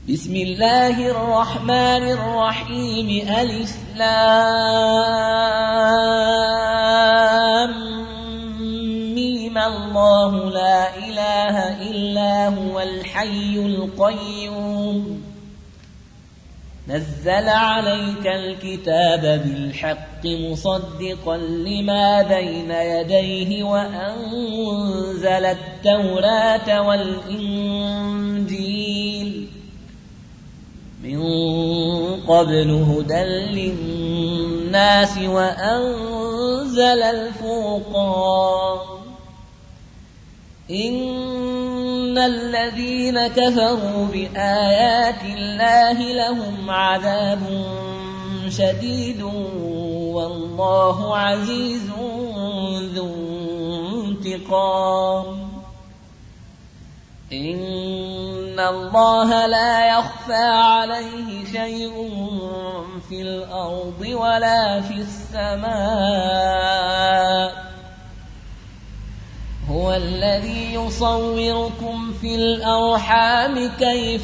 بسم الله الرحمن الرحيم ألف لام ميم الله لا إله إلا هو الحي القيوم نزل عليك الكتاب بالحق مصدقا لما بين يديه وأنزل التوراة والإنجيل من قبل هدى للناس وأنزل الفرقان إن الذين كفروا بآيات الله لهم عذاب شديد والله عزيز ذو انتقام إن الله لا يخفى عليه شيء في الأرض ولا في السماء هو الذي يصوركم في الأرحام كيف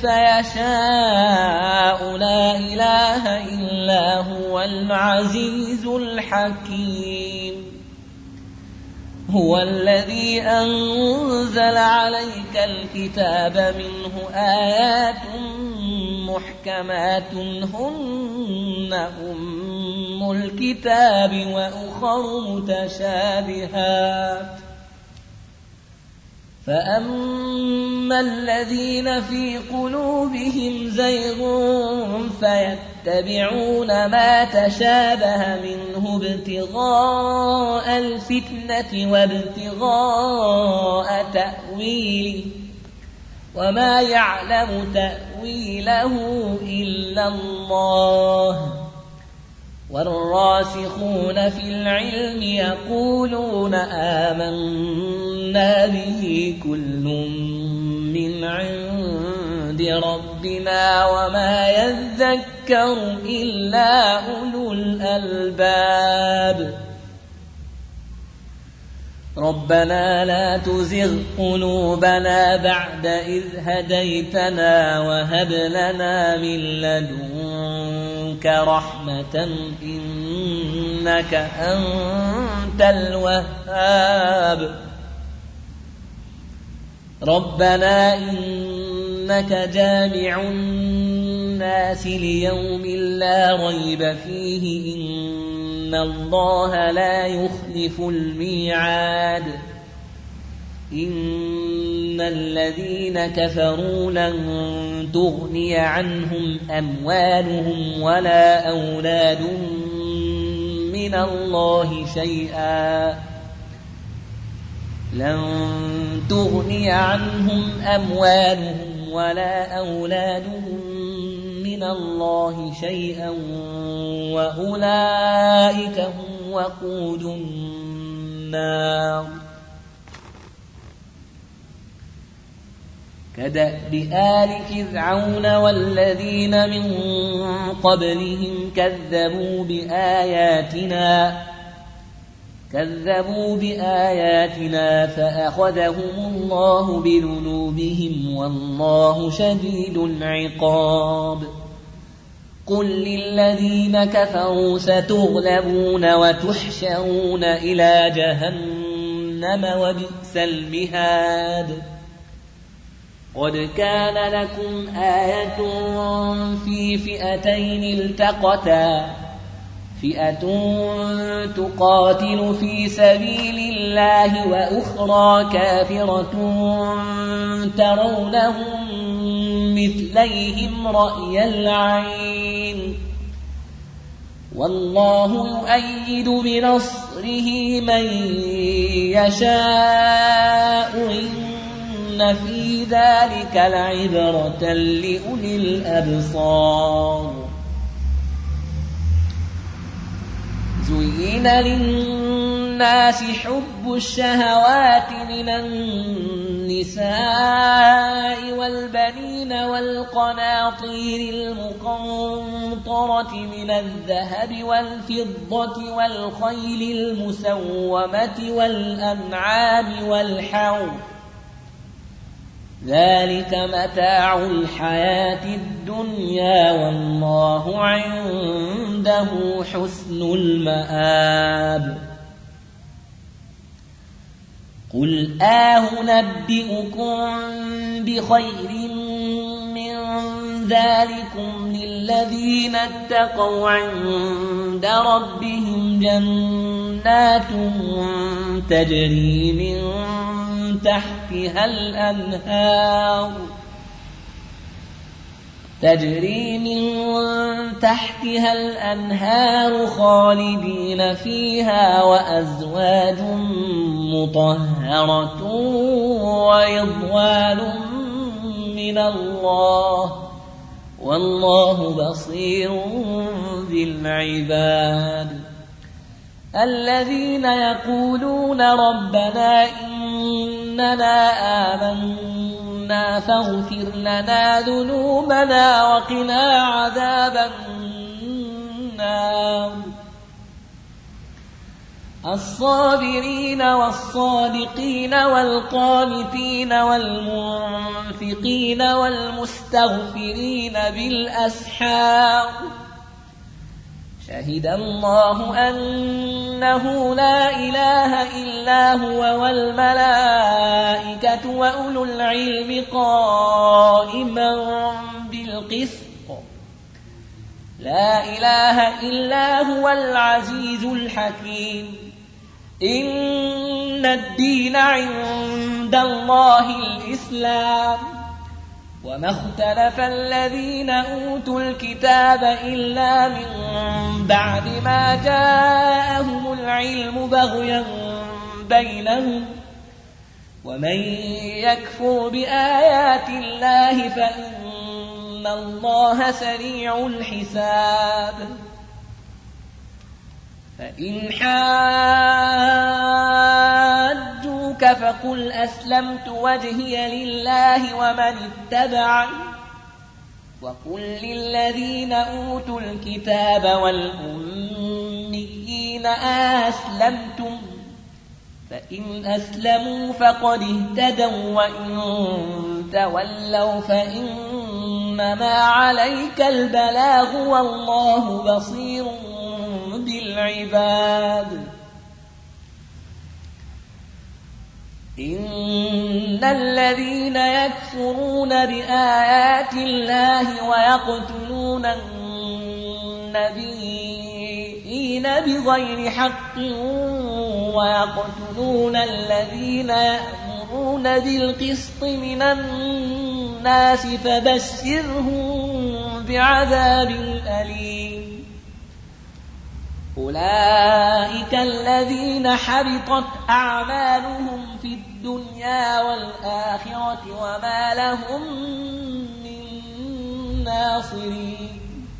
يشاء لا إله إلا هو العزيز الحكيم هو الذي أنزل عليك الكتاب منه آيات محكمات هن أم الكتاب وأخر متشابهات فأما الذين في قلوبهم زيغ فيتبعون ما تشابه منه ابتغاء الفتنة وابتغاء تأويله وما يعلم تأويله إلا الله والراسخون في العلم يقولون آمنا به كل من عند ربنا وما يذكر إلا أولو الألباب ربنا لا تزغ قلوبنا بعد إذ هديتنا وهب لنا من لدنك رحمة إنك أنت الوهاب ربنا إنك جامع الناس ليوم لا ريب فيه إن الله لا يخلف الميعاد إن الذين كفروا لن تغني عنهم أموالهم ولا أولادهم من الله شيئا لن تغني عنهم أموالهم ولا أولادهم من الله شيئا وأولئك هم وقود النار كدأب آل فرعون والذين من قبلهم كذبوا بآياتنا فأخذهم الله بذنوبهم والله شديد العقاب قل للذين كفروا ستغلبون وتحشرون إلى جهنم وبئس المهاد قد كان لكم آية في فئتين التقتا فئة تقاتل في سبيل الله وأخرى كافرة ترونهم مثليهم رأي العين والله يؤيد بنصره من يشاء إن في ذلك لعبرة لأولي الأبصار زين للناس حب الشهوات من النساء والبنين والقناطير المقنطرة من الذهب والفضة والخيل المسومة والأنعام والحرث ذلك متاع الحياة الدنيا والله عنده حسن المآب قل أنبئكم بخير من ذلكم للذين اتقوا عند ربهم جنات تجري من تحتها الأنهار خالدين فيها وأزواج مطهرة ورضوان من الله والله بصير بالعباد الذين يقولون ربنا إننا آمنا فاغفر لنا ذنوبنا وقنا عذاب النار الصابرين والصادقين والقانتين والمنفقين والمستغفرين بالأسحار شهد الله أنه لا إله إلا هو والملائكة وأولو العلم قائما بالقسط لا إله إلا هو العزيز الحكيم إن الدين عند الله الإسلام وما اختلف الذين أوتوا الكتاب إلا من بعد ما جاءهم العلم بغيا بينهم ومن يكفر بآيات الله فإن الله سريع الحساب فإن حاجوك فقل أسلمت وجهي لله ومن اتبعني وقل للذين أوتوا الكتاب والأميين أسلمتم فإن أسلموا فقد اهتدوا وإن تولوا فإنما عليك البلاغ والله بصير بالعباد إن الذين يكفرون بآيات الله ويقتلون النبيين بغير حق ويقتلون الذين يأمرون بالقسط من الناس فبشرهم بعذاب أليم أولئك الذين حبطت أعمالهم في الدنيا والآخرة وما لهم من ناصرين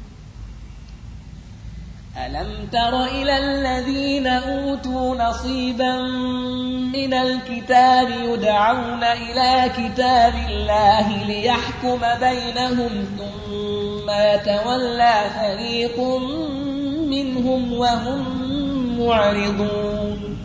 ألم تر إلى الذين أوتوا نصيبا من الكتاب يدعون إلى كتاب الله ليحكم بينهم ثم يتولى فريق منهم وهم معرضون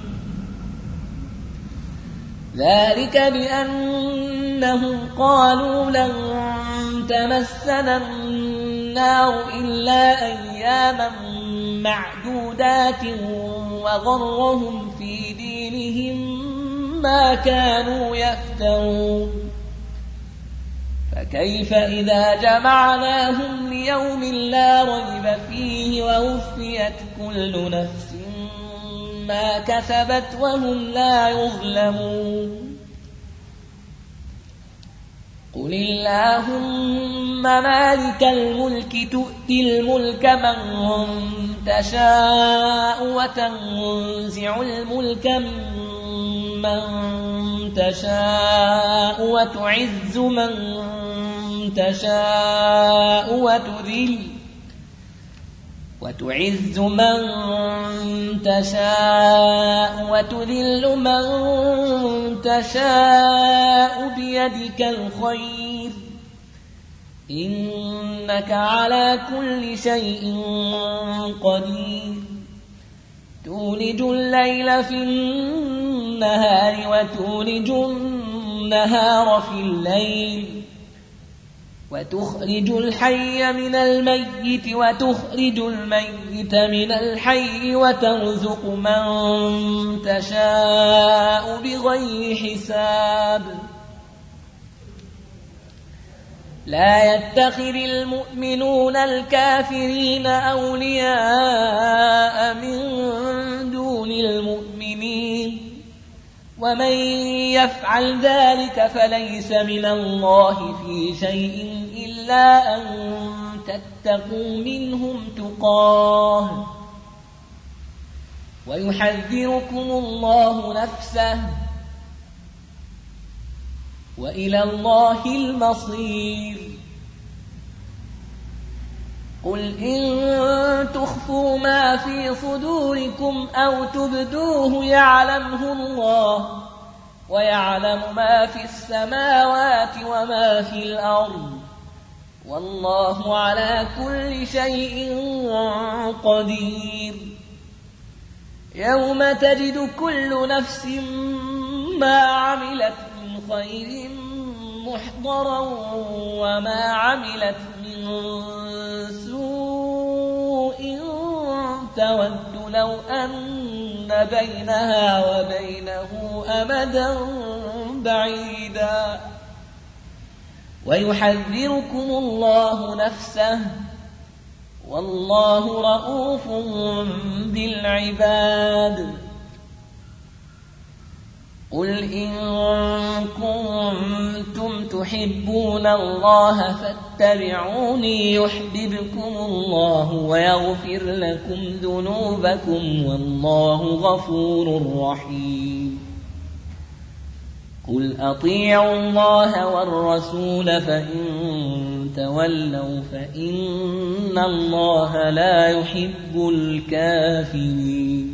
ذلك بأنهم قالوا لن تمسنا النار إلا أياما معدودات وغرهم في دينهم ما كانوا يفترون فكيف إذا جمعناهم ليوم لا ريب فيه ووفيت كل نفس ما كسبت وهم لا يظلمون قل اللهم مالك الملك تؤتي الملك من تشاء وتنزع الملك ممن تشاء وتعز من تشاء وتذل من تشاء بيدك الخير إنك على كل شيء قدير تولج الليل في النهار وتولج النهار في الليل وتخرج الحي من الميت وتخرج الميت من الحي وترزق من تشاء بغير حساب لا يتخذ المؤمنون الكافرين أولياء من دون المؤمنين ومن يفعل ذلك فليس من الله في شيء إلا أن تتقوا منهم تقاه ويحذركم الله نفسه وإلى الله المصير قل إن تخفوا ما في صدوركم أو تبدوه يعلمه الله ويعلم ما في السماوات وما في الأرض والله على كل شيء قدير يوم تجد كل نفس ما عملت من خير محضرا وما عملت من سوء تود لو أن بينها وبينه أمدا بعيدا ويحذركم الله نفسه والله رؤوف بالعباد قل إن كنتم تحبون الله فاتبعوني يحببكم الله ويغفر لكم ذنوبكم والله غفور رحيم قل أطيعوا الله والرسول فإن تولوا فإن الله لا يحب الكافرين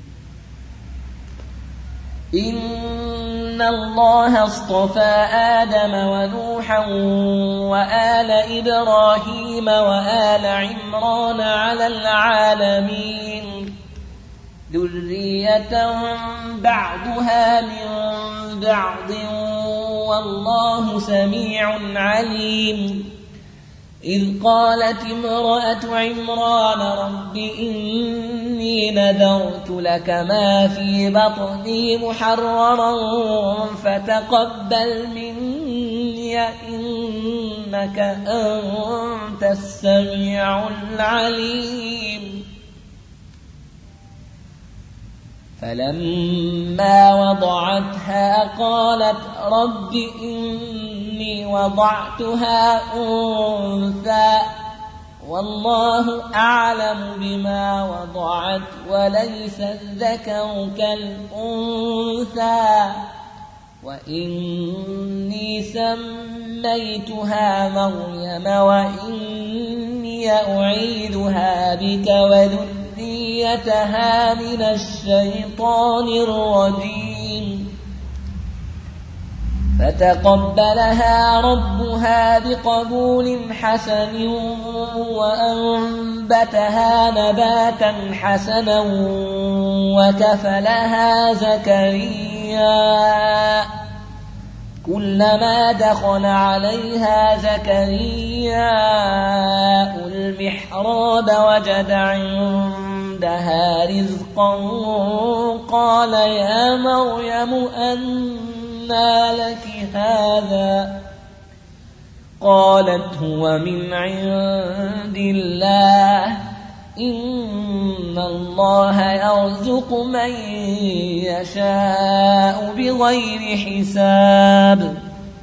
إن الله اصطفى آدم ونوحا وآل إبراهيم وآل عمران على العالمين ذرية بعضها من بعض والله سميع عليم إذ قالت امرأة عمران رب إني نذرت لك ما في بطني محررا فتقبل مني إنك أنت السميع العليم فلما وضعتها قالت رب إني وضعتها أنثى والله أعلم بما وضعت وليس الذكر كالأنثى وإني سميتها مريم وإني أعيذها بك وذريتها من الشيطان الرجيم فتقبلها ربها بقبول حسن وأنبتها نباتا حسنا وكفلها زكريا كلما دخل عليها زكريا المحراب وجد عندها رزقا قال يا مريم أنى لك هذا قالت هو من عند الله إن الله يرزق من يشاء بغير حساب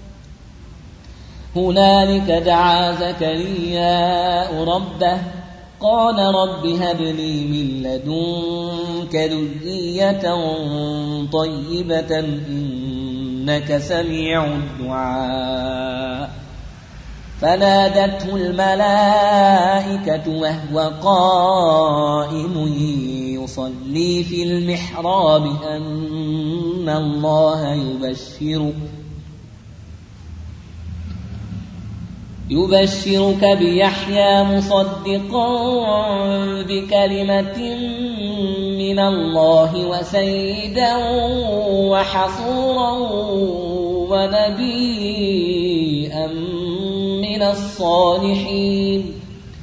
هنالك دعا زكريا ربه قال رب هب لي من لدنك ذرية طيبة إنك سميع الدعاء فنادته الملائكة وهو قائم يصلي في المحراب أن الله يبشرك بيحيى مصدقا بكلمة من الله وسيدا وحصورا ونبيا من الصالحين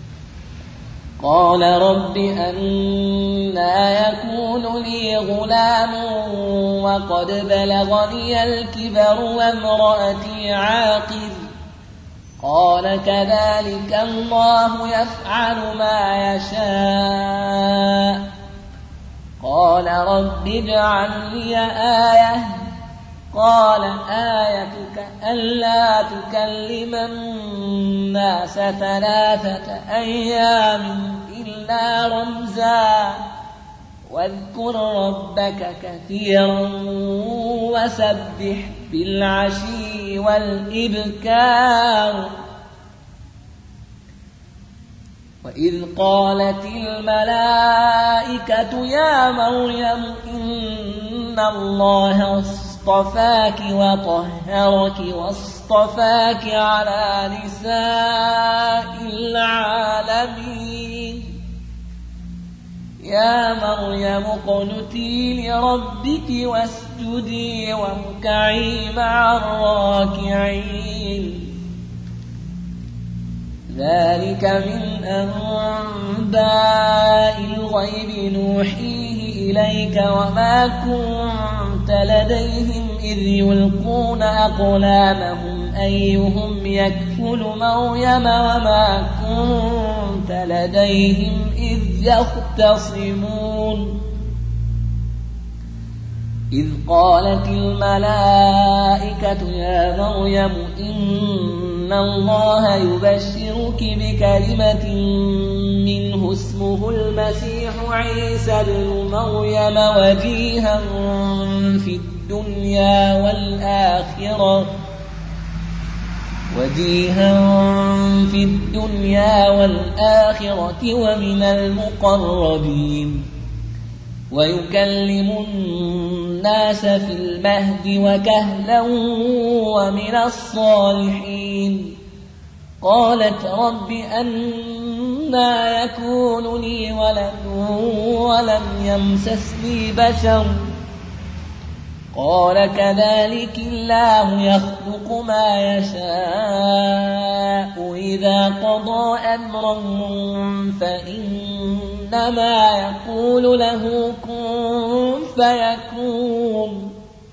قال رب أنى يكون لي غلام وقد بلغني الكبر وامرأتي عاقر قال كذلك الله يفعل ما يشاء قال رب اجعل لي آية قال آيتك ألا تكلم الناس 3 أيام إلا رمزا واذكر ربك كثيرا وسبح بالعشي والإبكار وإذ قالت الملائكة يا مريم إن الله اصطفاك وطهرك واصطفاك على نساء العالمين يا مريم اقنتي لربك واسجدي واركعي مع الراكعين ذلك من أنباء الغيب نوحيه إليك وما كنت لديهم إذ يلقون أقلامهم أيهم يكفل مريم وما كنت لديهم إذ يختصمون إذ قالت الملائكة يا مريم إن الله يبشرك بكلمة منه اسمه المسيح عيسى ابن مريم وجيها في الدنيا والآخرة ومن المقربين ويكلم الناس في المهد وكهلا ومن الصالحين قالت رب أنى يكون لي ولد ولم يمسسني بشر قال كذلك الله يخلق ما يشاء إذا قضى أمرا فإنما يقول له كن فيكون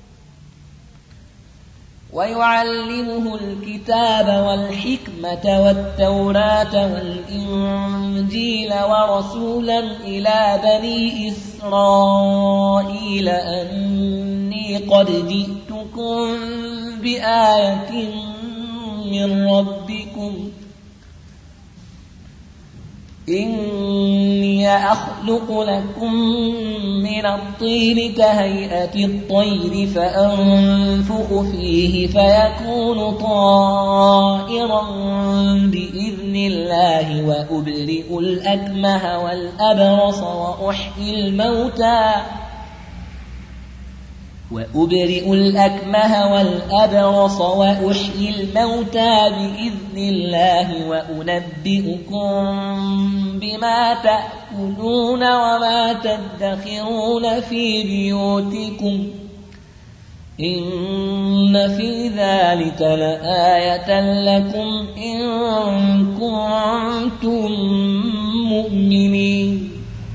ويعلمه الكتاب والحكمة والتوراة والإنجيل ورسولا إلى بني إسرائيل أني قد جئتكم بآية من ربكم إني أخلق لكم من الطين كهيئة الطير فأنفخ فيه فيكون طائرا بإذن الله وأبرئ الأكمه والأبرص وأحيي الموتى بإذن الله وأنبئكم بما تأكلون وما تدخرون في بيوتكم إن في ذلك لآية لكم إن كنتم مؤمنين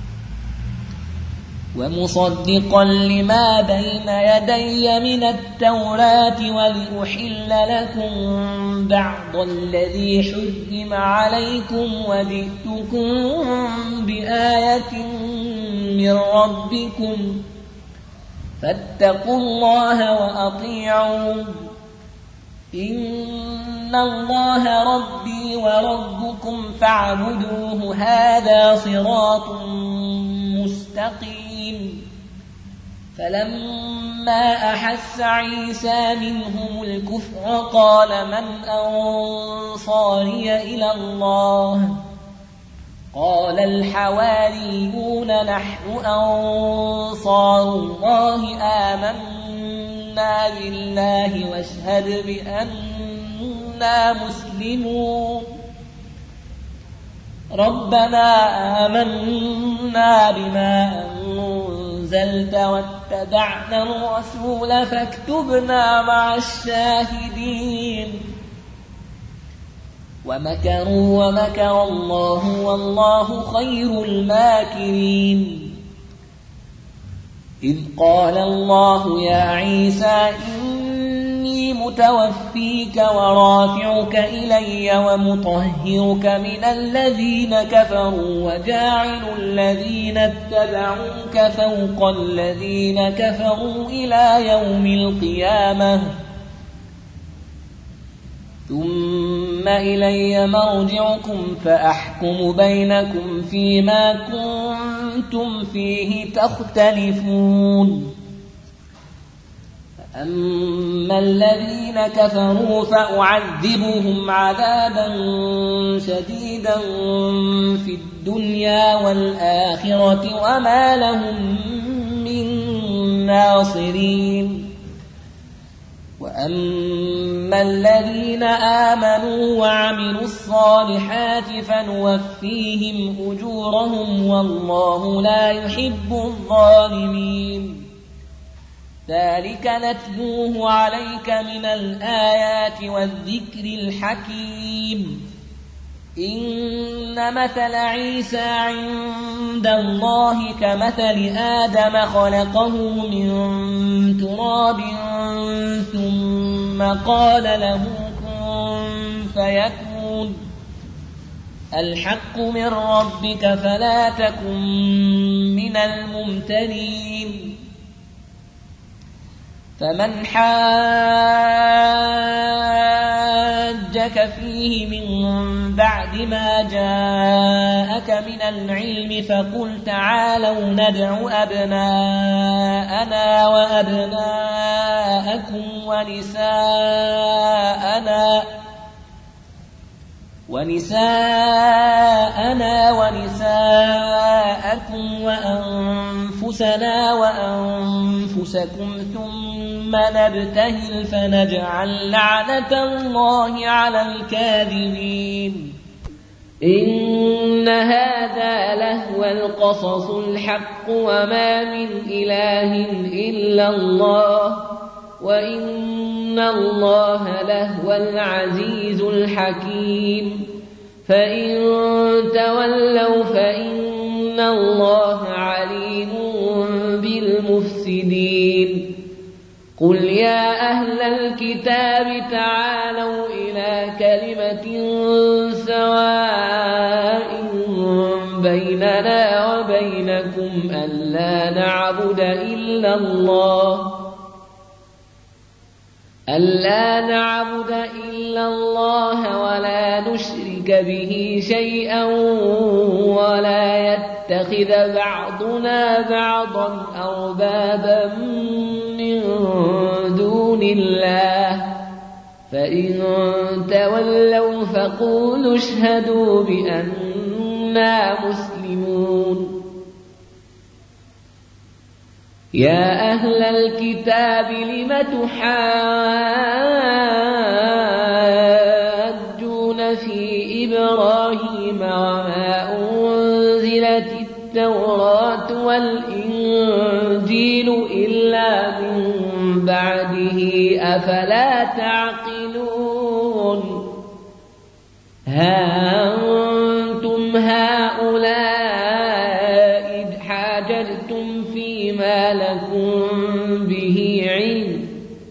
ومصدقا لما بين يدي من التوراة ولأحل لكم بعض الذي حرم عليكم وجئتكم بآية من ربكم فاتقوا الله وأطيعون إن الله ربي وربكم فاعبدوه هذا صراط مستقيم فلما أحس عيسى منهم الكفر قال من أنصاري إلى الله قال الحواريون نحن أنصار الله آمنا بالله واشهد بأننا مسلمون ربنا آمنا بما أنزلت أنزلت واتبعنا الرسول فاكتبنا مع الشاهدين ومكروا ومكر الله والله خير الماكرين إذ قال الله يا عيسى إني متوفيك ورافعك إلي ومطهرك من الذين كفروا وجاعل الذين اتبعوك فوق الذين كفروا إلى يوم القيامة ثم إلي مرجعكم فأحكم بينكم فيما كنتم فيه تختلفون فأما الذين كفروا فأعذبهم عذابا شديدا في الدنيا والآخرة وما لهم من ناصرين وأما الذين آمنوا وعملوا الصالحات فنوفيهم أجورهم والله لا يحب الظالمين ذلك نتلوه عليك من الآيات والذكر الحكيم إن مثل عيسى عند الله كمثل آدم خلقه من تراب ثم قال له كن فيكون الحق من ربك فلا تكن من الممترين فمن حاجك فيه من بعد ما جاءك من العلم فقل تعالوا ندع أبناءنا وأبناءكم ونساءنا ونساءكم وأنفسنا وأنفسكم ثم نبتهل فنجعل لعنة الله على الكاذبين إن هذا لهو القصص الحق وما من إله إلا الله وإن الله لهو العزيز الحكيم فإن تولوا فإن الله عليم بالمفسدين قل يا أهل الكتاب تعالوا إلى كلمة سواء بيننا وبينكم ألا نعبد إلا الله ولا نشرك به شيئا ولا يتخذ بعضنا بعضا أربابا من دون الله فإن تولوا فقولوا اشهدوا بأننا مسلمون يا أهل الكتاب لم تحاجون في إبراهيم وما أنزلت التوراة والإنجيل إلا من بعده أفلا تعقلون ها أنتم هؤلاء إذ حاججتم فيما لكم به علم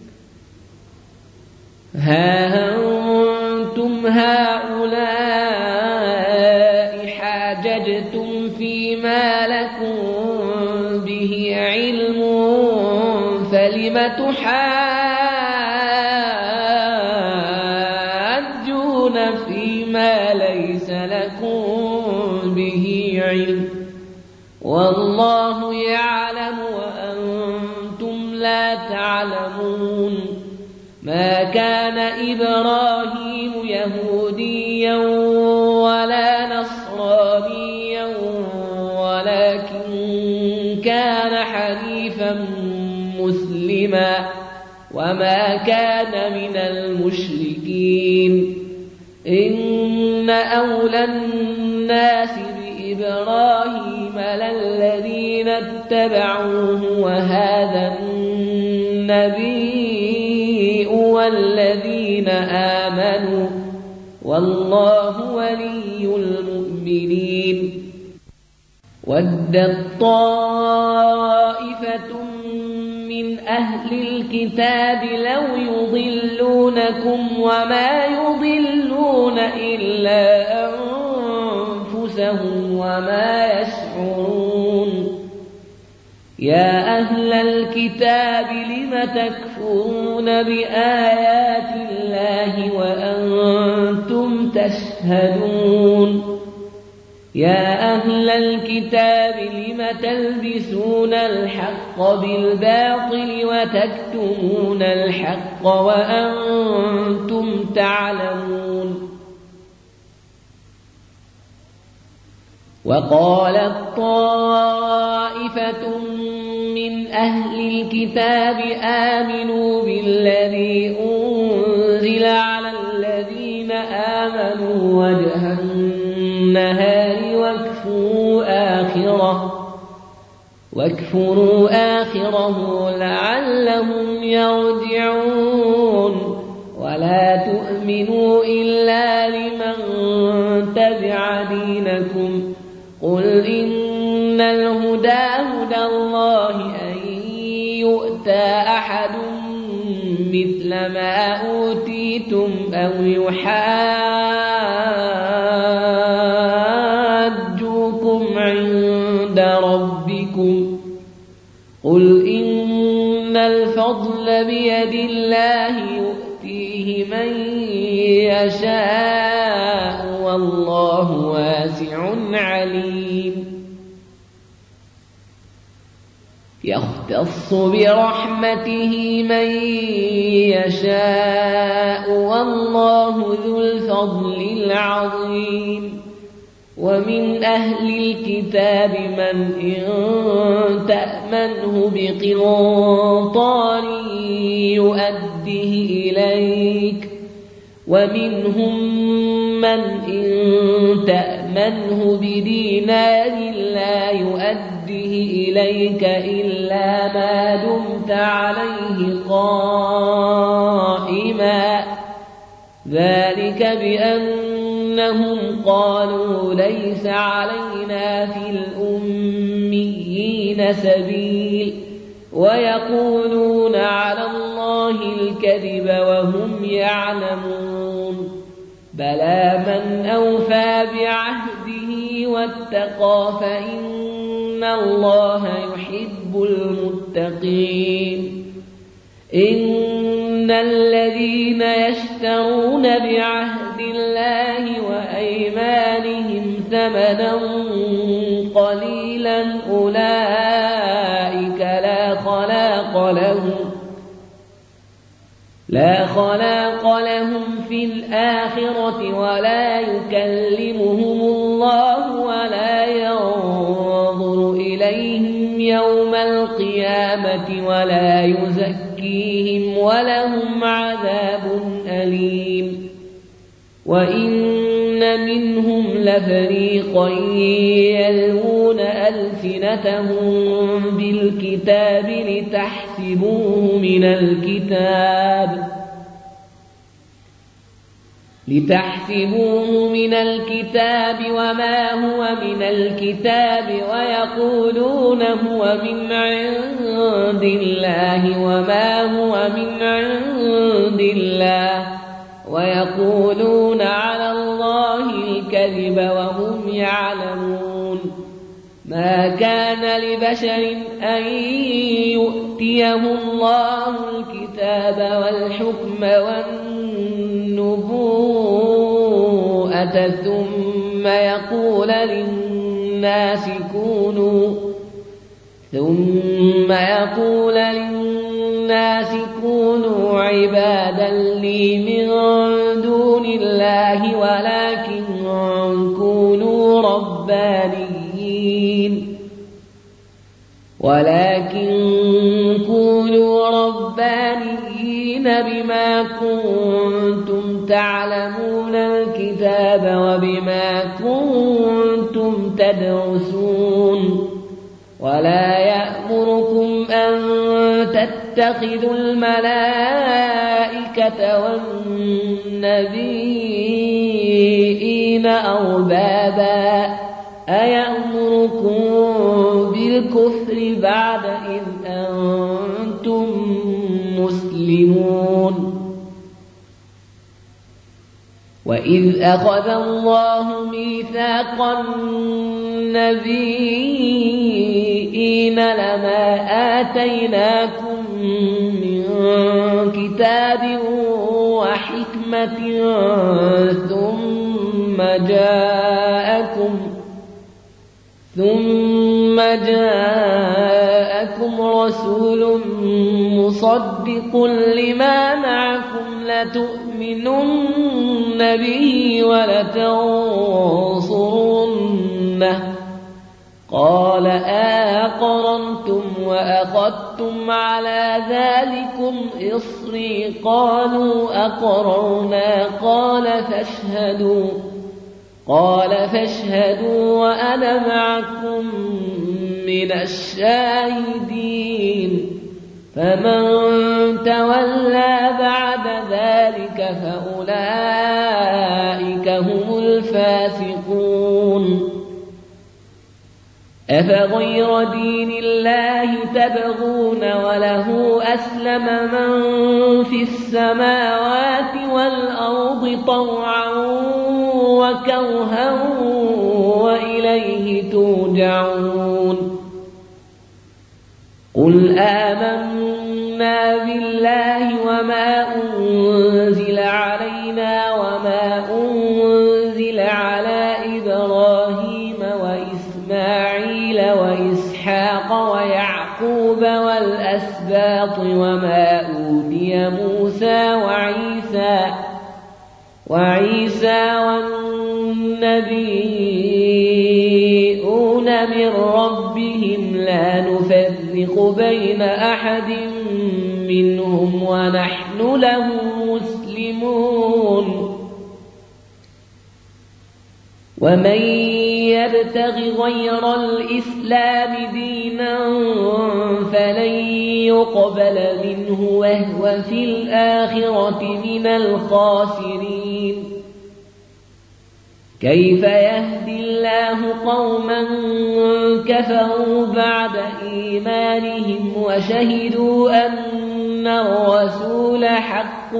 فلم تحاجون فيما ليس لكم به علم والله يعلم وأنتم لا تعلمون ما كان إبراهيم يهوديا ولا نصرانيا ولكن كان حنيفا مسلما وما كان من المشركين إن أولى الناس بإبراهيم أكمل الذين اتبعوه وهذا النبي والذين آمنوا والله ولي المؤمنين ودت طائفة من أهل الكتاب لو يضلونكم وما يضلون إلا أنفسهم وما يشعرون يا أهل الكتاب لم تكفرون بآيات الله وأنتم تشهدون يا أهل الكتاب لم تلبسون الحق بالباطل وتكتمون الحق وأنتم تعلمون وقالت طائفة من أهل الكتاب آمنوا بالذي أنزل على الذين آمنوا وجه النهار واكفروا آخره لعلهم يرجعون ولا تؤمنوا إلا لمن تبع دينكم قل إن الهدى هدى الله أن يؤتى أحد مثل ما أوتيتم أو يحاجوكم عند ربكم قل إن الفضل بيد الله يؤتيه من يشاء والله واسع عليم يختص برحمته من يشاء والله ذو الفضل العظيم ومن أهل الكتاب من إن تأمنه بقنطار يؤده إليك ومنهم من إن تأمنه بدينار لا يؤده إليك إلا ما دمت عليه قائما ذلك بأنهم قالوا ليس علينا في الأميين سبيل ويقولون على الله الكذب وهم يعلمون بلى من أوفى بعهده واتقى فإن الله يحب المتقين إن الذين يشترون بعهد الله وأيمانهم ثمنا قليلا أولئك لا خلاق لهم في الآخرة ولا يكلمهم الله ولا ينظر إليهم يوم القيامة ولا يزكيهم ولهم عذاب أليم وإن منهم لفريقا يلوون ألسنتهم بالكتاب لتحسبوه من الكتاب وما هو من الكتاب ويقولون هو من عند الله وما هو من عند الله ويقولون على الله الكذب وهم يعلمون ما كان لبشر أن يؤتيه الله الكتاب والحكم والنبوءة ثم يقول للناس كونوا عبادا لي من دون الله ولكن كونوا ربانيين بما كنتم تعلمون الكتاب وبما كنتم تدرسون ولا يأمركم أن تتخذوا الملائكة والنبيين أربابا أيأمركم بالكفر بعد إذ أنتم مسلمون وإذ أخذ الله ميثاق النبيين لما آتيناكم من كتاب وحكمة ثم جاءكم رسول مصدق لما معكم لتؤمنن به ولتنصرنه قال أقررتم وأخذتم على ذلكم إصري قالوا أقررنا قال فاشهدوا وأنا معكم من الشاهدين فمن تولى بعد ذلك فأولئك هم الفاسقون أفغير دين الله تبغون وله أسلم من في السماوات والأرض طوعا وكرها وإليه ترجعون قل آمنا بالله وما أنزل علينا وما أنزل على إبراهيم وإسماعيل وإسحاق ويعقوب والأسباط وما أوتي موسى وعيسى والنبيون من ربهم لا نفرق بين أحد منهم ونحن له مسلمون ومن يبتغ غير الإسلام دينا فلن يقبل منه وهو في الآخرة من الخاسرين كيف يهدي الله قوما كفروا بعد إيمانهم وشهدوا أن الرسول حق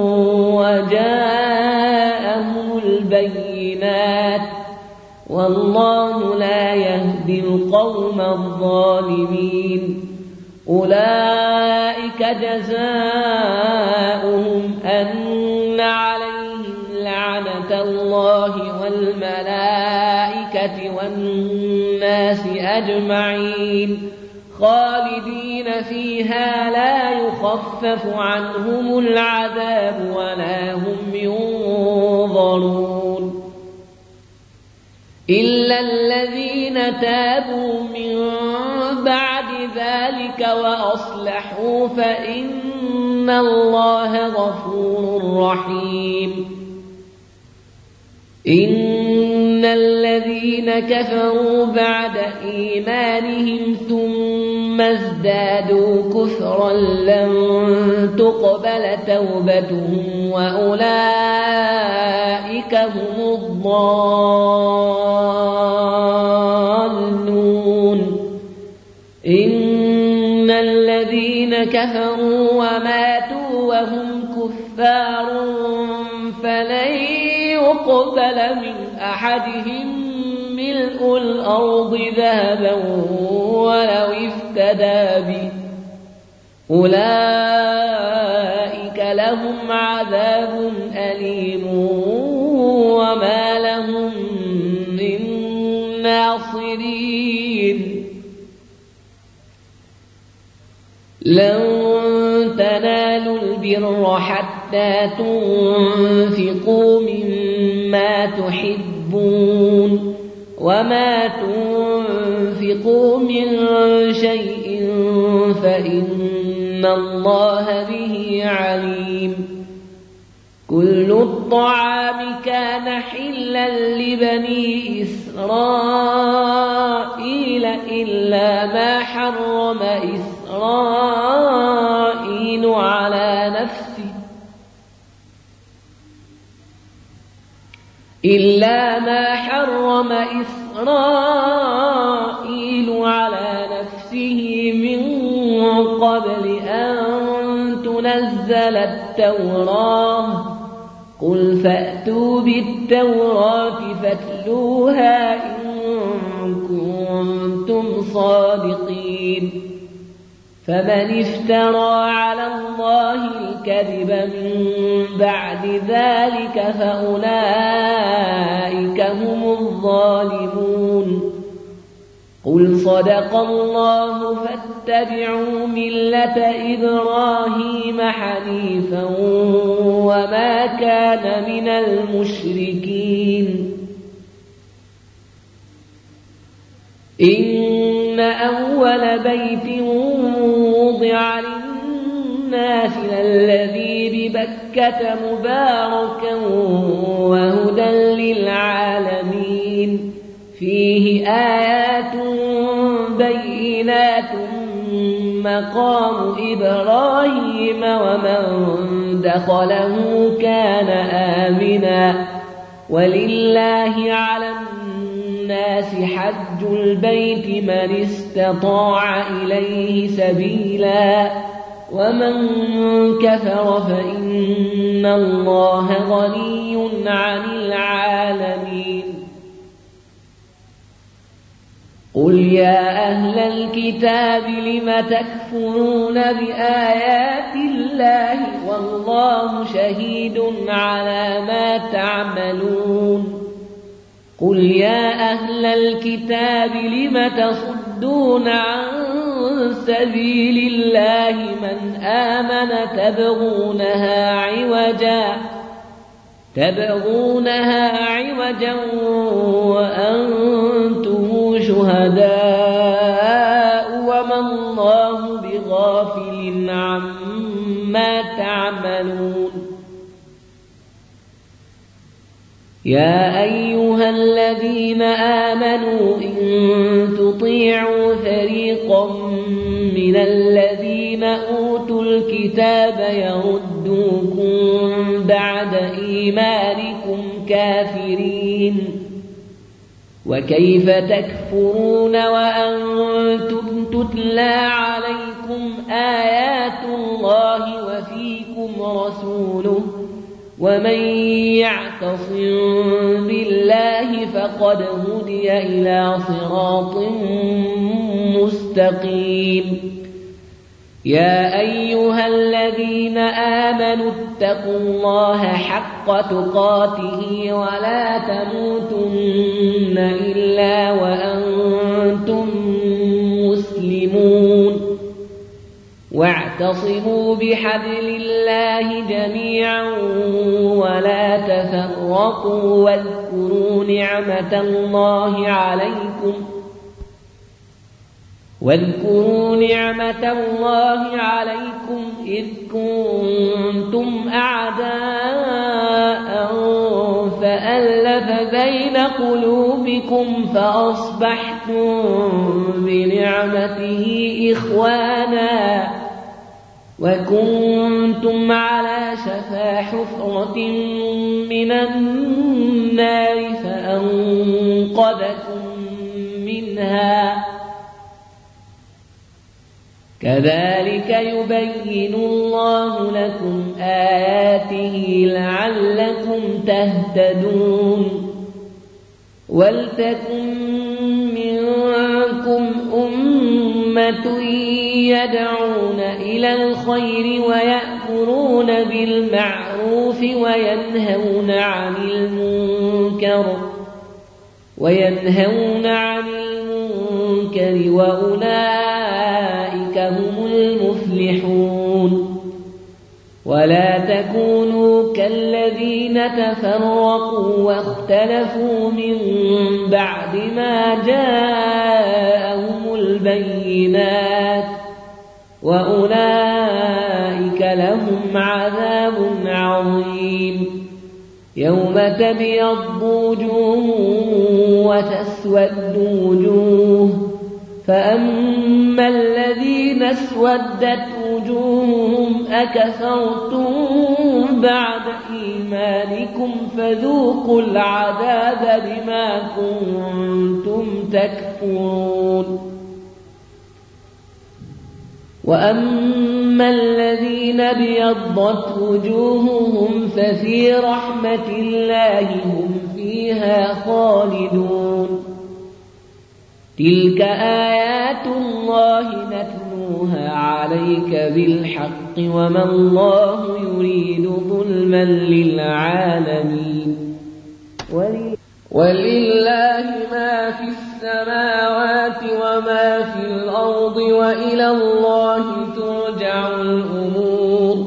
وجاءهم البينات والله لا يهدي القوم الظالمين أولئك جزاؤهم أن عليهم لعنة الله والملائكة والناس أجمعين خالدين فيها لا يخفف عنهم العذاب ولا هم ينظرون إلا الذين تابوا من بعد ذلك وأصلحوا فإن الله غفور رحيم إن الذين كفروا بعد إيمانهم ثم ازدادوا كفرا لن تقبل توبتهم وأولئك هم الضالون إن الذين كفروا وماتوا وهم كفار فلن يقبل من أحدهم ملء الأرض ذهبا ولو افتدى به أولئك لهم عذاب أليم وما لهم من ناصرين لن تنالوا البر حتى تنفقوا مما تحبون وما تنفقوا من شيء فإن إن الله به عليم كل الطعام كان حلا لبني إسرائيل إلا ما حرم إسرائيل على نفسه من قبل أن تنزل التوراة قل فأتوا بالتوراة فاتلوها إن كنتم صادقين فمن افترى على الله الكذب من بعد ذلك فأولئك هم الظالمون قل صدق الله فاتبعوا ملة إبراهيم حنيفا وما كان من المشركين إن أول بيت وضع للناس الذي ببكة مباركا وهدى للعالمين فيه آيات بينات مقام إبراهيم ومن دخله كان آمنا ولله على الناس حج البيت من استطاع إليه سبيلا ومن كفر فإن الله غني عن العالمين قل يا أهل الكتاب لم تكفرون بآيات الله والله شهيد على ما تعملون قل يا أهل الكتاب لم تصدون عن سبيل الله من آمن تبغونها عوجا وأنتم شهداء وما الله بغافل عما تعملون يا أيها الذين آمنوا إن تطيعوا فريقا من الذين أوتوا الكتاب يردوكم بعد إيمانكم كافرين وكيف تكفرون وأنتم تتلى عليكم آيات الله وفيكم رسوله ومن يعتصم بالله فقد هدي إلى صراط مستقيم يا أيها الذين آمنوا اتقوا الله حق تقاته ولا تموتن إلا وأنتم مسلمون واعتصموا بحبل الله جميعا ولا تفرقوا واذكروا نعمة الله عليكم إذ كنتم أعداء فألف بين قلوبكم فأصبحتم بنعمته إخوانا وكنتم على شفا حفرة من النار فأنقذكم منها كذلك يبين الله لكم آياته لعلكم تهتدون ولتكن منكم أمة يدعون إلى الخير ويأمرون بالمعروف وينهون عن المنكر وأولئك هم المفلحون ولا تكونوا كالذين تفرقوا واختلفوا من بعد ما جاءهم البينات وأولئك لهم عذاب عظيم يوم تبيض وجوه وتسود وجوه فأما الذين اسودت وجوههم أكفرتم بعد إيمانكم فذوقوا العذاب بما كنتم تكفرون وأما الذين ابيضت وجوههم ففي رحمة الله هم فيها خالدون تلك آيات الله نتلوها عليك بالحق وما الله يريد ظلما للعالمين ولله ما في السماوات وما في الأرض وإلى الله ترجع الأمور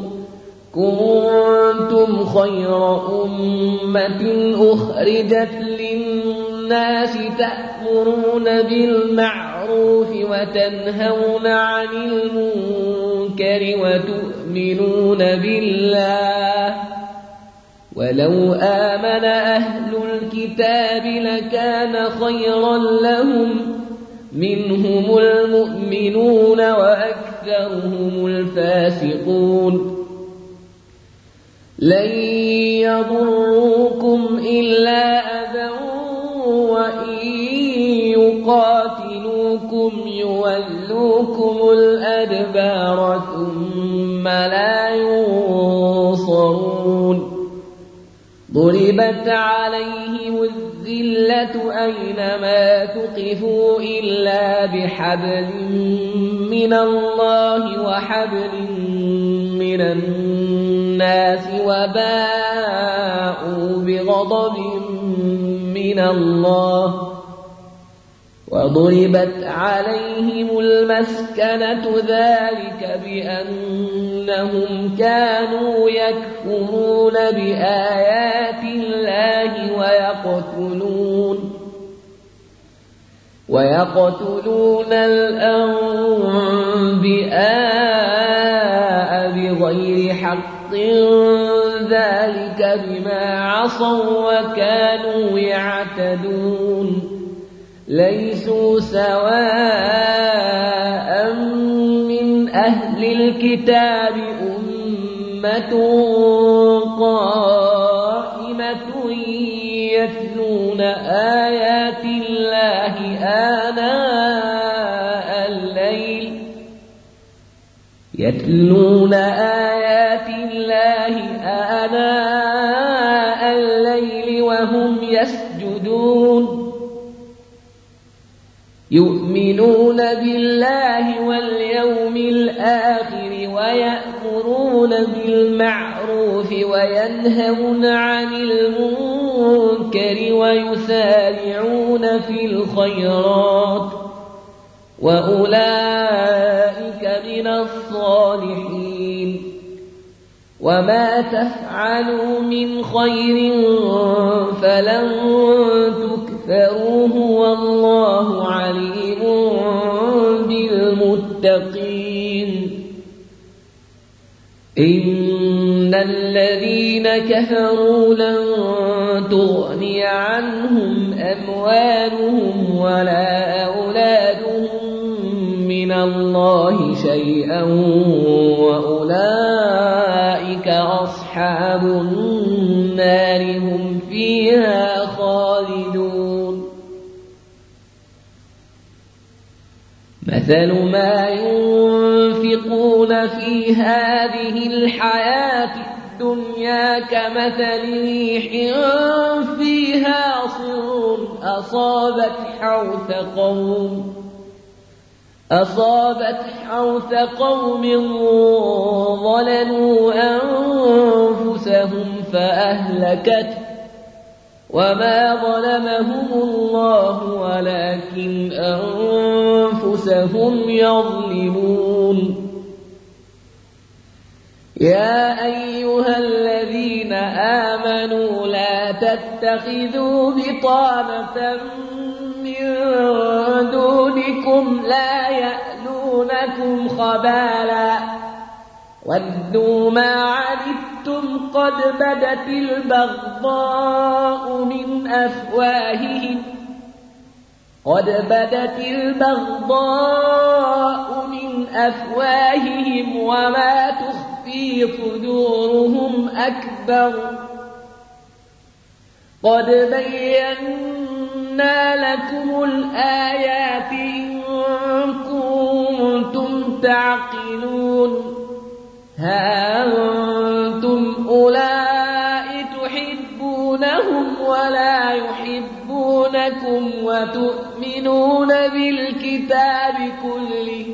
كنتم خير أمة أخرجت للناس تأمرون بالمعروف وتنهون عن المنكر وتؤمنون بالله ولو آمن أهل الكتاب لكان خيرا لهم منهم المؤمنون وأكثرهم الفاسقون لن يضروكم إلا أذى وإن يقاتلوكم يولوكم الأدبار ثم لا ينصرون ضربت عليهم الذلة أينما ثقفوا إلا بحبل من الله وحبل من الناس وباءوا بغضب من الله وضربت عليهم المسكنة ذلك بأنهم كانوا يكفرون بآيات الله ويقتلون الأنبياء بغير حق ذلك بما عصوا وكانوا يعتدون ليسوا سواء من أهل الكتاب أمة قائمة يتلون آيات الله آناء الليل وهم يسجدون يؤمنون بالله واليوم الآخر ويأمرون بالمعروف وينهون عن المنكر ويسارعون في الخيرات وأولئك من الصالحين وما تفعلوا من خير فلن تكفروه والله عليم بالمتقين إن الذين كفروا لن تغني عنهم أموالهم ولا أولادهم من الله شيئا وأولئك أصحاب النار هم فيها خالدون مثل ما ينفقون في هذه الحياة الدنيا كمثل ريح فيها صر أصابت حوث قوم ظلموا أنفسهم فأهلكته وما ظلمهم الله ولكن أنفسهم يظلمون يا أيها الذين آمنوا لا تتخذوا بطانة من دونكم لا يألونكم خبالا ودوا ما عنتم قد بدت البغضاء من أفواههم وما تخفي صدورهم أكبر قد بينا لكم الآيات إن كنتم تعقلون ها أنتم أولئك تحبونهم ولا يحبونكم وتؤمنون بالكتاب كله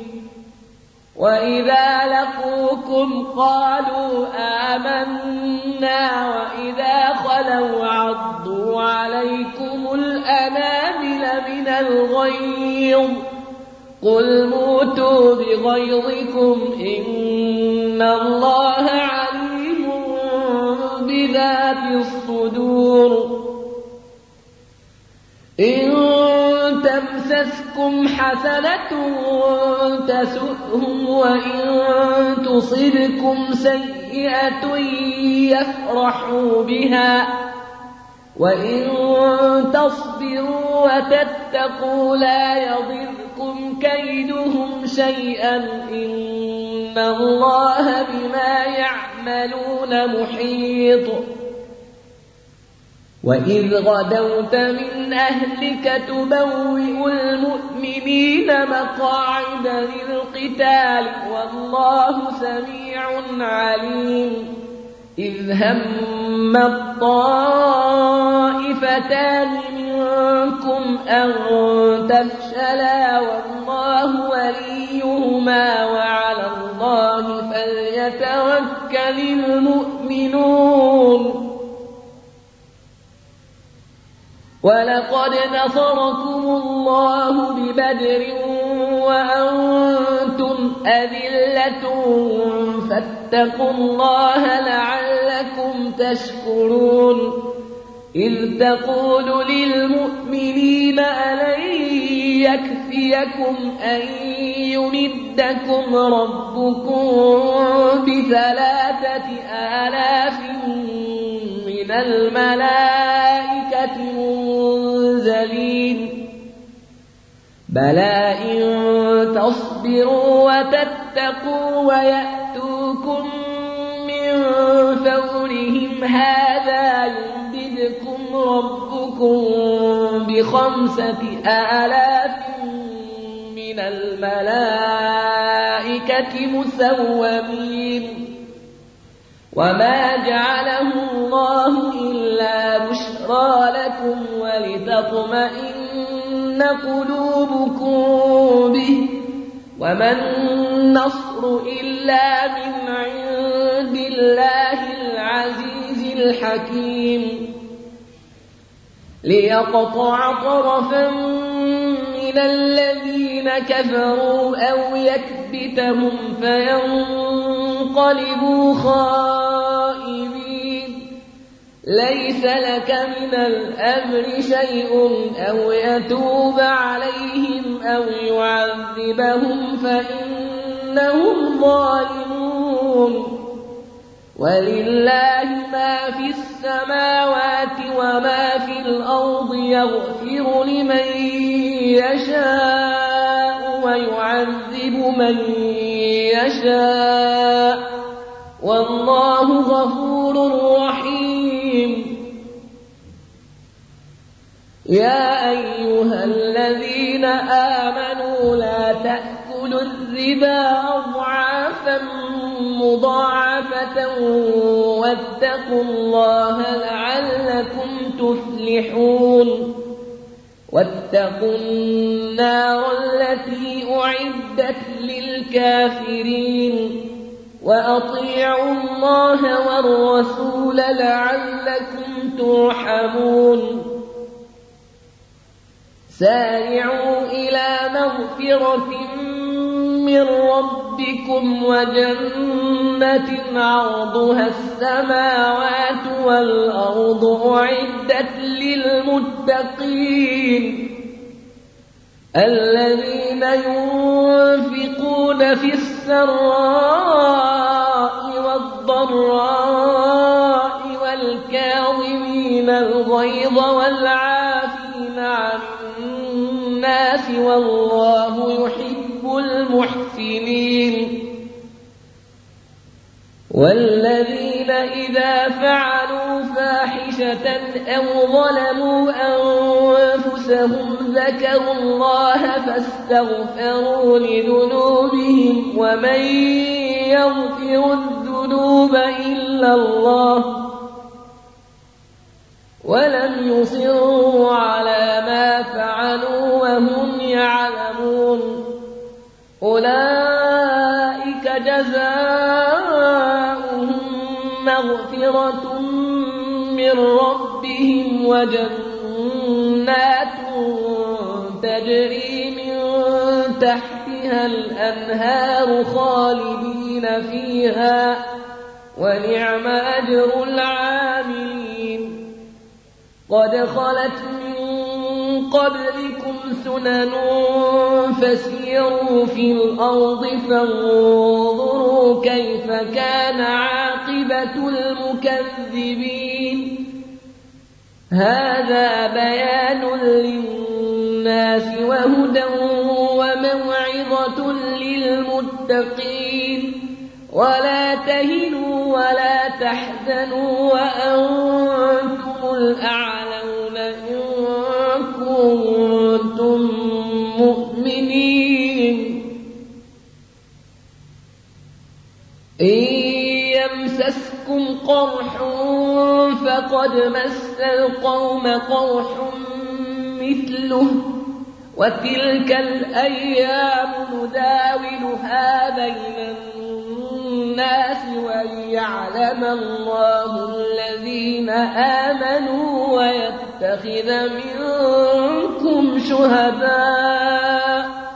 وإذا لقوكم قالوا آمنا وإذا خلوا عضوا عليكم الأنامل من الغيظ قل موتوا بغيظكم إن الله عليم بذات الصدور إن تمسسكم حسنة تسؤهم وإن تصبكم سيئة يفرحوا بها وإن تصبروا وتتقوا لا يضركم كيدهم شيئا إن الله بما يعملون محيط وإذ غدوت من أهلك تبوئ المؤمنين مقاعد للقتال والله سميع عليم إذ هم الطائفتان منكم أن تفشلا والله وليهما وعلى الله فليتوكل المؤمنون ولقد نصركم الله ببدر وأنتم أذلة فاتقوا الله لعلكم تشكرون إذ تقول للمؤمنين ألن يكفيكم أن يمدكم ربكم ب3,000 من الملائكة منزلين بلى إن تصبروا وتتقوا ويأتوكم من فورهم هذا يمددكم ربكم ب5,000 من الملائكة مسومين وما جعله الله إلا بشرى لكم ولتطمئن قلوبكم به وما النصر إلا من عند الله العزيز الحكيم ليقطع طرفا من الذين كفروا أو يكبتهم فينقلبوا خائبين ليس لك من الأمر شيء أو يتوب عليهم أو يعذبهم فإنهم ظالمون ولله ما في السماوات وما في الأرض يغفر لمن يشاء ويعذب من يشاء والله غفور رحيم يا أيها الذين آمنوا لا تأكلوا الربا أضعافا مضاعفة واتقوا الله لعلكم تفلحون واتقوا النار التي أعدت للكافرين وأطيعوا الله والرسول لعلكم ترحمون سارعوا إلى مغفرة من ربكم وجنة عرضها السماوات والأرض أعدت للمتقين الذين ينفقون في السراء الغيظ والعافين عن الناس والله يحب المحسنين. والذين إذا فعلوا فاحشة أو ظلموا أنفسهم ذكروا الله فاستغفروا لذنوبهم ومن يغفر الذنوب إلا الله ولم يصروا على ما فعلوا وهم يعلمون أولئك جزاؤهم مغفرة من ربهم وجنات تجري من تحتها الأنهار خالدين فيها ونعم أجر العاملين. قد خلت من قبلكم سنن فسيروا في الأرض فانظروا كيف كان عاقبة المكذبين. هذا بيان للناس وهدى وموعظة للمتقين. ولا تهنوا ولا تحزنوا وأنتم الأعلون إن كنتم مؤمنين. إن يمسسكم قرح فقد مس القوم قرح مثله وتلك الأيام نداولها بين الناس وليعلم الله الذين آمنوا ويتخذ منكم شهداء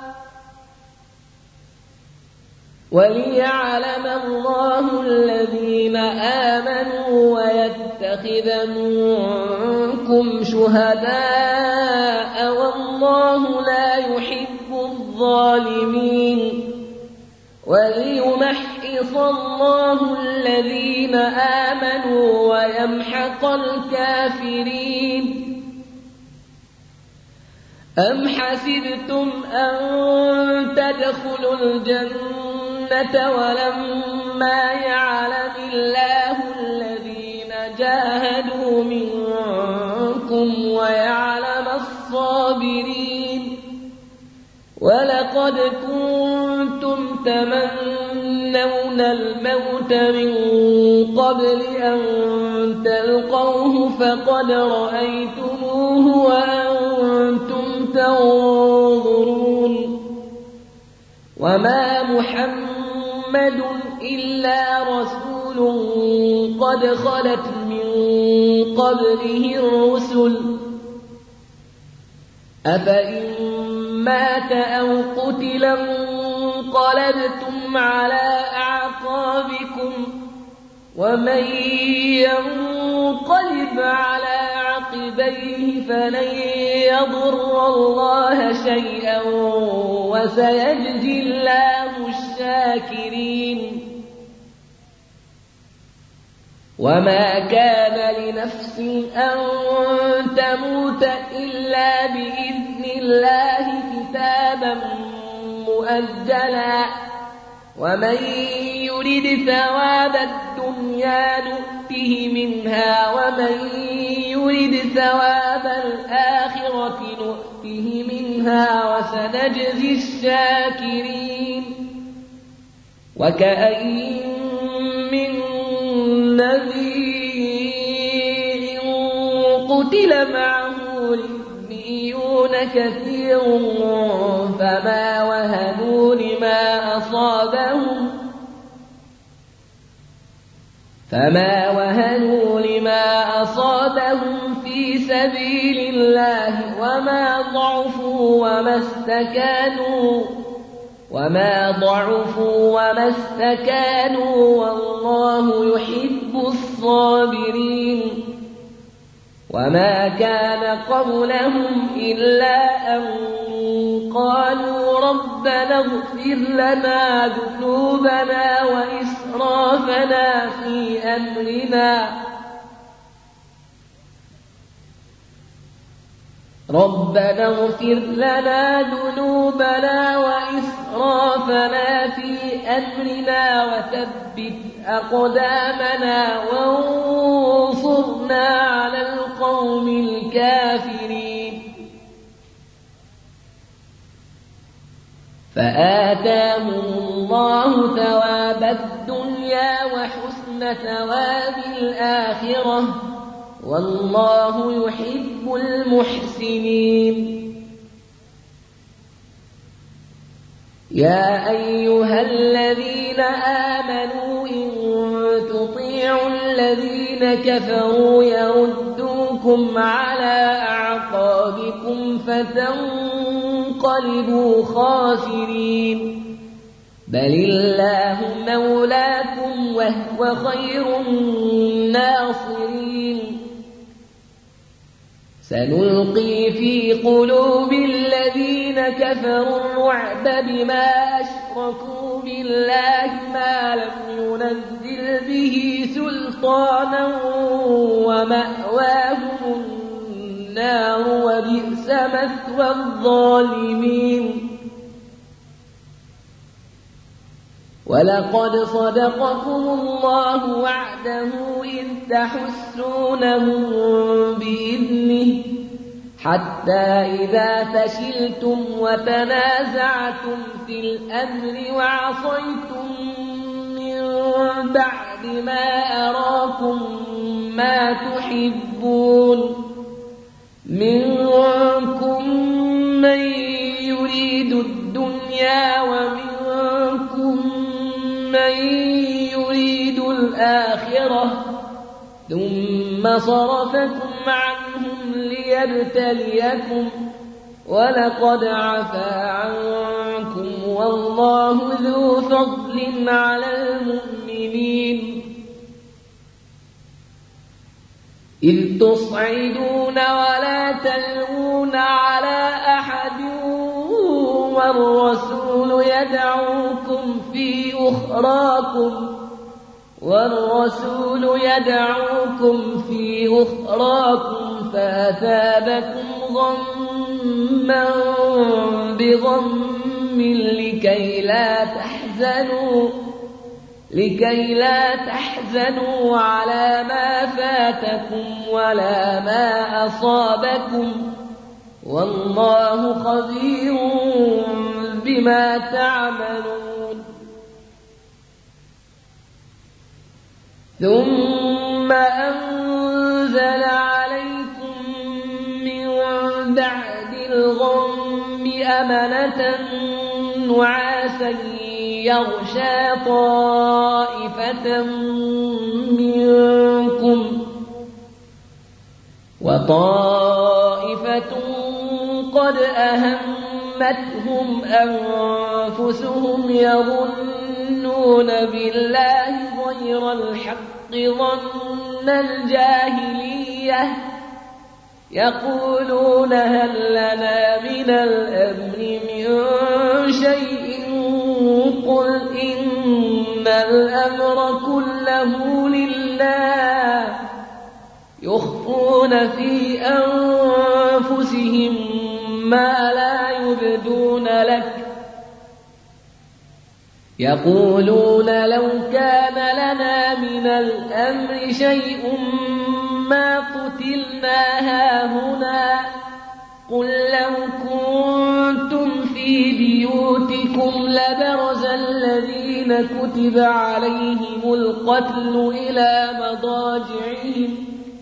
والله لا يحب الظالمين. وليمحص الله الذين آمنوا ويمحق الكافرين. أم حسبتم أن تدخلوا الجنة ولما يعلم الله الذين جاهدوا منكم ويعلم الصابرين. ولقد كنتم تمنون الموت من قبل أن تلقوه فقد رأيتموه وأنتم تنظرون. وما محمد إلا رسول قد خلت من قبله الرسل أفإن مات أو قتل انقلبتم على أعقابكم ومن ينقلب على عقبيه فلن يضر الله شيئا وسيجزي الله الشاكرين. وما كان لنفس أن تموت إلا بإذن الله كتابا مؤجلا ومن يرد ثواب الدنيا نؤته منها ومن يرد ثواب الآخرة نؤته منها وسنجزي الشاكرين. وكأين من نذير قتل معه ربيون كثير فما وهنوا لما أصابهم في سبيل الله وما ضعفوا وما استكانوا والله يحب الصابرين. وما كان قولهم إلا أن قالوا ربنا اغفر لنا ذنوبنا وإسرافنا في أمرنا ربنا اغفر لنا ذنوبنا وإسرافنا في أمرنا وثبت أقدامنا وانصرنا على القوم الكافرين فآتاهم الله ثواب الدنيا وحسن ثواب الآخرة والله يحب المحسنين يا أيها الذين آمنوا إن تطيعوا الذين كفروا يردوكم على أعقابكم فتنقلبوا خاسرين بل الله مولاكم وهو خير الناصرين سنلقي في قلوب الذين كفروا الرعب بما أشركوا بالله ما لم ينزل به سلطانا ومأواهم النار وبئس مثوى الظالمين ولقد صدقكم الله وعده إذ تحسونهم بإذنه حتى إذا فشلتم وتنازعتم في الأمر وعصيتم من بعد ما أراكم ما تحبون منكم من يريد الدنيا ومنكم من يريد الآخرة ثم صرفكم عنهم ليبتليكم ولقد عفا عنكم والله ذو فضل على المؤمنين إذ تصعدون ولا تلوون على أحد والرسول يدعوكم في أخراكم فأثابكم غما بغم لكي لا تحزنوا على ما فاتكم ولا ما أصابكم والله خبير بما تعملون ثم أنزل عليكم من بعد الغم أمنة نعاسا يغشى طائفة منكم وطائفة قد أهمتهم أنفسهم يظنون بالله غير الحق ظن الجاهلية يقولون هل لنا من الأمر من شيء قل إن الأمر كله لله يخفون في أنفسهم ما لا يبدون لك يقولون لو كان لنا من الأمر شيء ما قتلنا هاهنا قل لو كنتم في بيوتكم لبرز الذين كتب عليهم القتل إلى مضاجعهم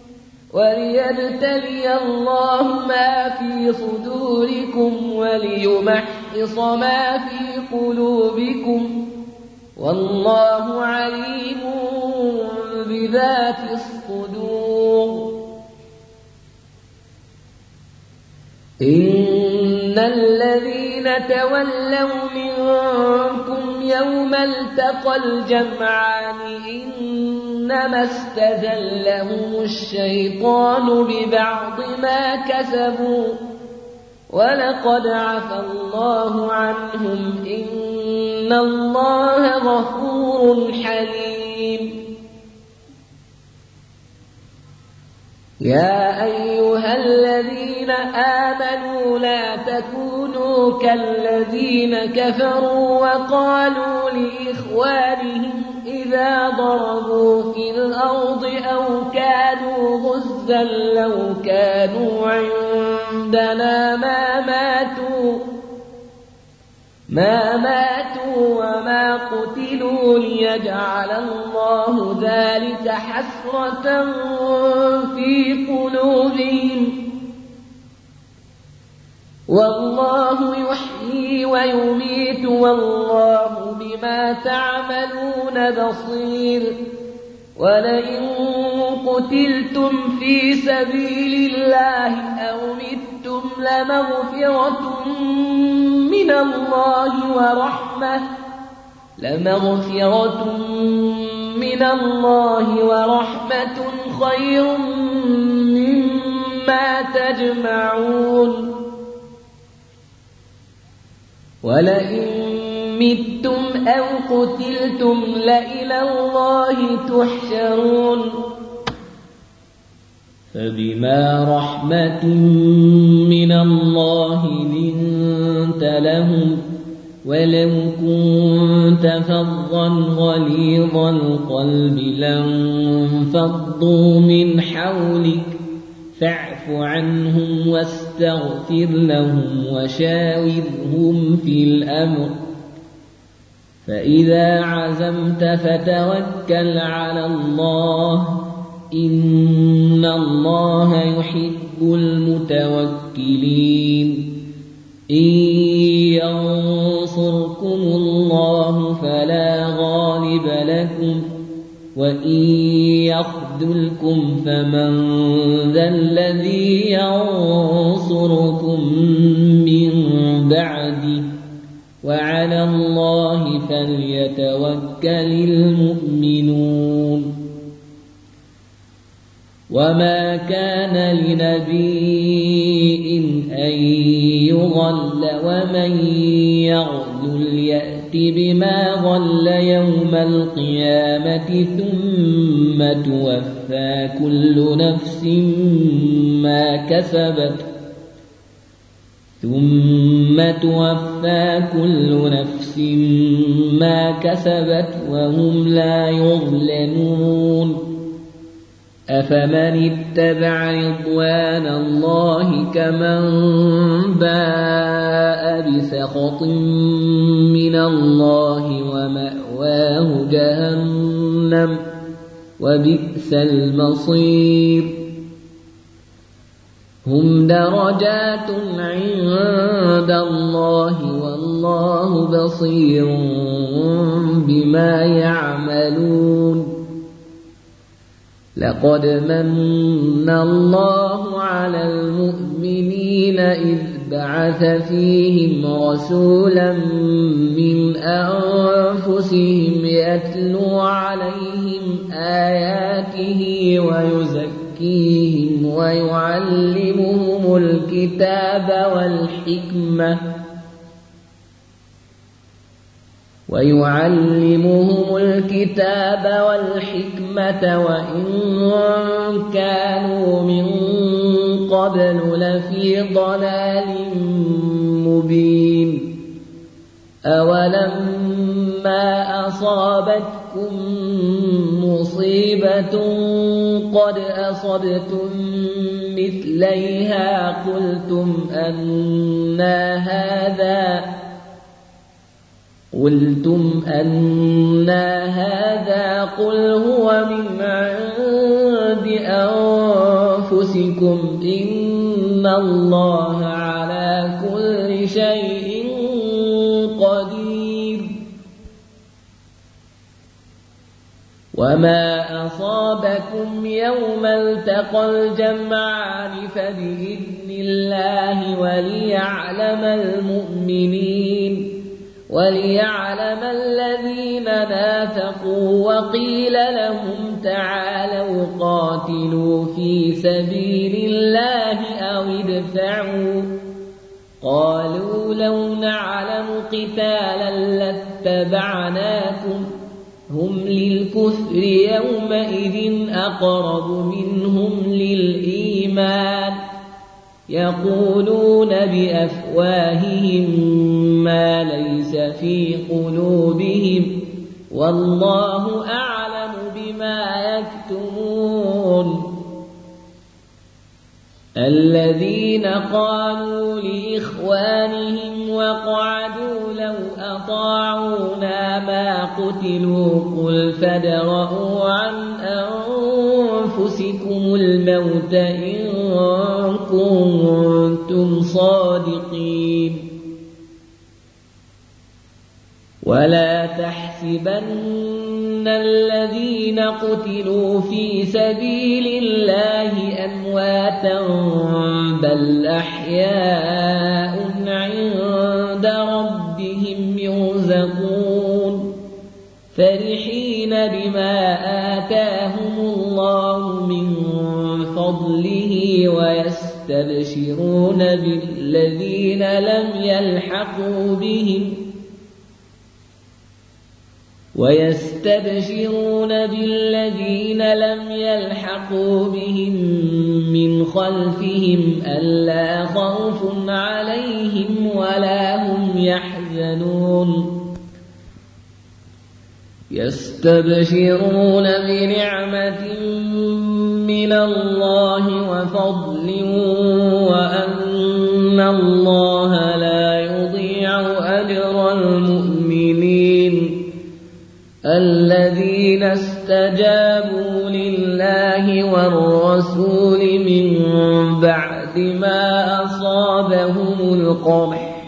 وليبتلي الله ما في صدوركم وليمحص ما في قلوبكم والله عليم بذات الصدور إن الذين تولوا منكم يوم التقى الجمعان إنما استزلهم الشيطان ببعض ما كسبوا ولقد عفا الله عنهم إن الله غفور حليم يا أيها الذين الذين آمنوا لا تكونوا كالذين كفروا وقالوا لإخوانهم إذا ضربوا في الأرض أو كانوا غزا لو كانوا عندنا ما ماتوا وما قتلوا ليجعل الله ذلك حسرة في قلوبهم والله يحيي ويميت والله بما تعملون بصير ولئن قتلتم في سبيل الله أو متم لمغفرة من الله ورحمة خير مما تجمعون ولئن متم أو قتلتم لإلى الله تحشرون فبما رحمة من الله لنت لهم ولو كنت فظا غليظ القلب لانفضوا من حولك فاعف عنهم واستغفر لهم وشاورهم في الأمر فإذا عزمت فتوكل على الله إن الله يحب المتوكلين إن ينصركم الله فلا غالب لكم وإن يخذلكم فمن ذا الذي ينصركم من بعده وعلى الله فليتوكل المؤمنون وما كان لنبي أن يغل ومن يغل يأت بما غل يوم القيامة ثم توفى كل نفس ما كسبت وهم لا يظلمون أفمن اتبع رضوان الله كمن باء بسخط من الله ومأواه جهنم وبئس المصير هم درجات عند الله والله بصير بما يعملون لقد من الله على المؤمنين إذ بعث فيهم رسولا من أنفسهم يتلو عليهم آياته ويزكيهم ويعلمهم الكتاب والحكمة وإن كانوا من قبل لفي ضلال مبين أولما أصابتكم مصيبة قد أصبتم مثليها قلتم أن هذا قل هو من عند أنفسكم إن الله على كل شيء قدير وما أصابكم يوم التقى الجمعان فبإذن الله وليعلم الذين نافقوا وقيل لهم تعالوا قاتلوا في سبيل الله أو ادفعوا قالوا لو نعلم قتالا لاتبعناكم هم للكفر يومئذ أقرب منهم للإيمان يقولون بأفواههم ما ليس في قلوبهم والله أعلم بما يكتمون الذين قالوا لإخوانهم وقعدوا لو أطاعونا ما قتلوا قل فادرءوا عن أنفسكم الموت إن كنتم صادقين ولا تحسبن الذين قتلوا في سبيل الله أمواتا بل أحياء عند ربهم يرزقون فرحين بما آتاهم الله من فضله ويستبشرون بالذين لم يلحقوا بهم من خلفهم ألا خوف عليهم ولا هم يحزنون يستبشرون بنعمة من الله وفضل وأن الله لا يضيع أجر المؤمنين الذين استجابوا لله والرسول من بعد ما أصابهم القرح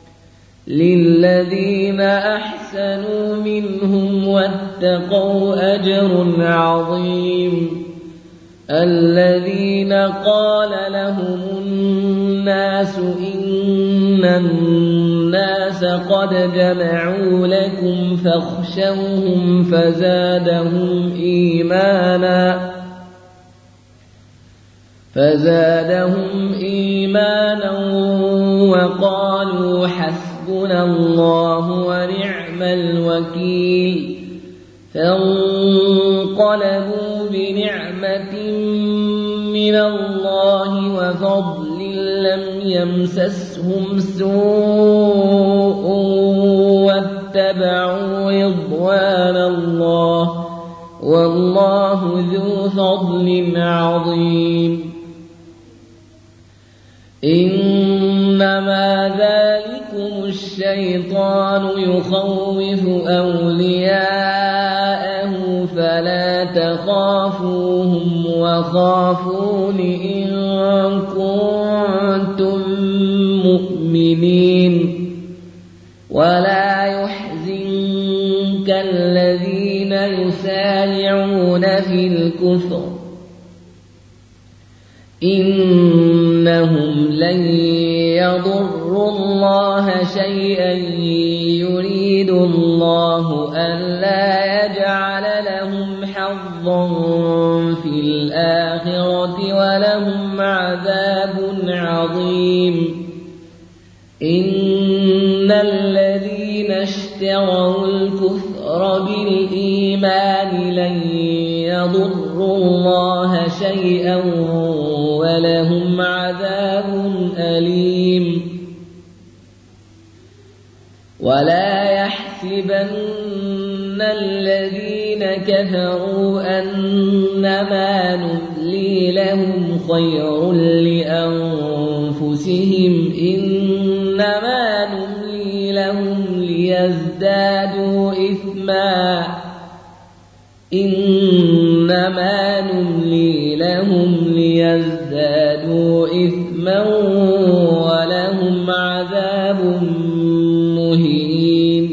للذين أحسنوا منهم واتقوا أجر عظيم الذين قال لهم الناس إن الناس قد جمعوا لكم فاخشوهم فزادهم إيمانا وقالوا حسبنا الله ونعم الوكيل فانقلبوا بنعمة من الله وفضل لم يمسسهم سوء واتبعوا رضوان الله والله ذو فضل عظيم إنما ذلكم الشيطان يخوف أولياءه فلا تخافوهم وخافون إن كنتم مؤمنين ولا يحزنك الذين يسارعون في الكفر إنهم لن يضروا الله شيئا يريد الله ألا يجعل لهم حظا في الآخرة ولهم عذاب عظيم إن الذين اشتروا الكفر بالإيمان لن يضروا الله شيئا ولهم عذاب أليم ولا يحسبن الذين كفروا أنما نملي لهم خير لأنفسهم إنما نملي لهم ليزدادوا إثما ولهم عذاب مهين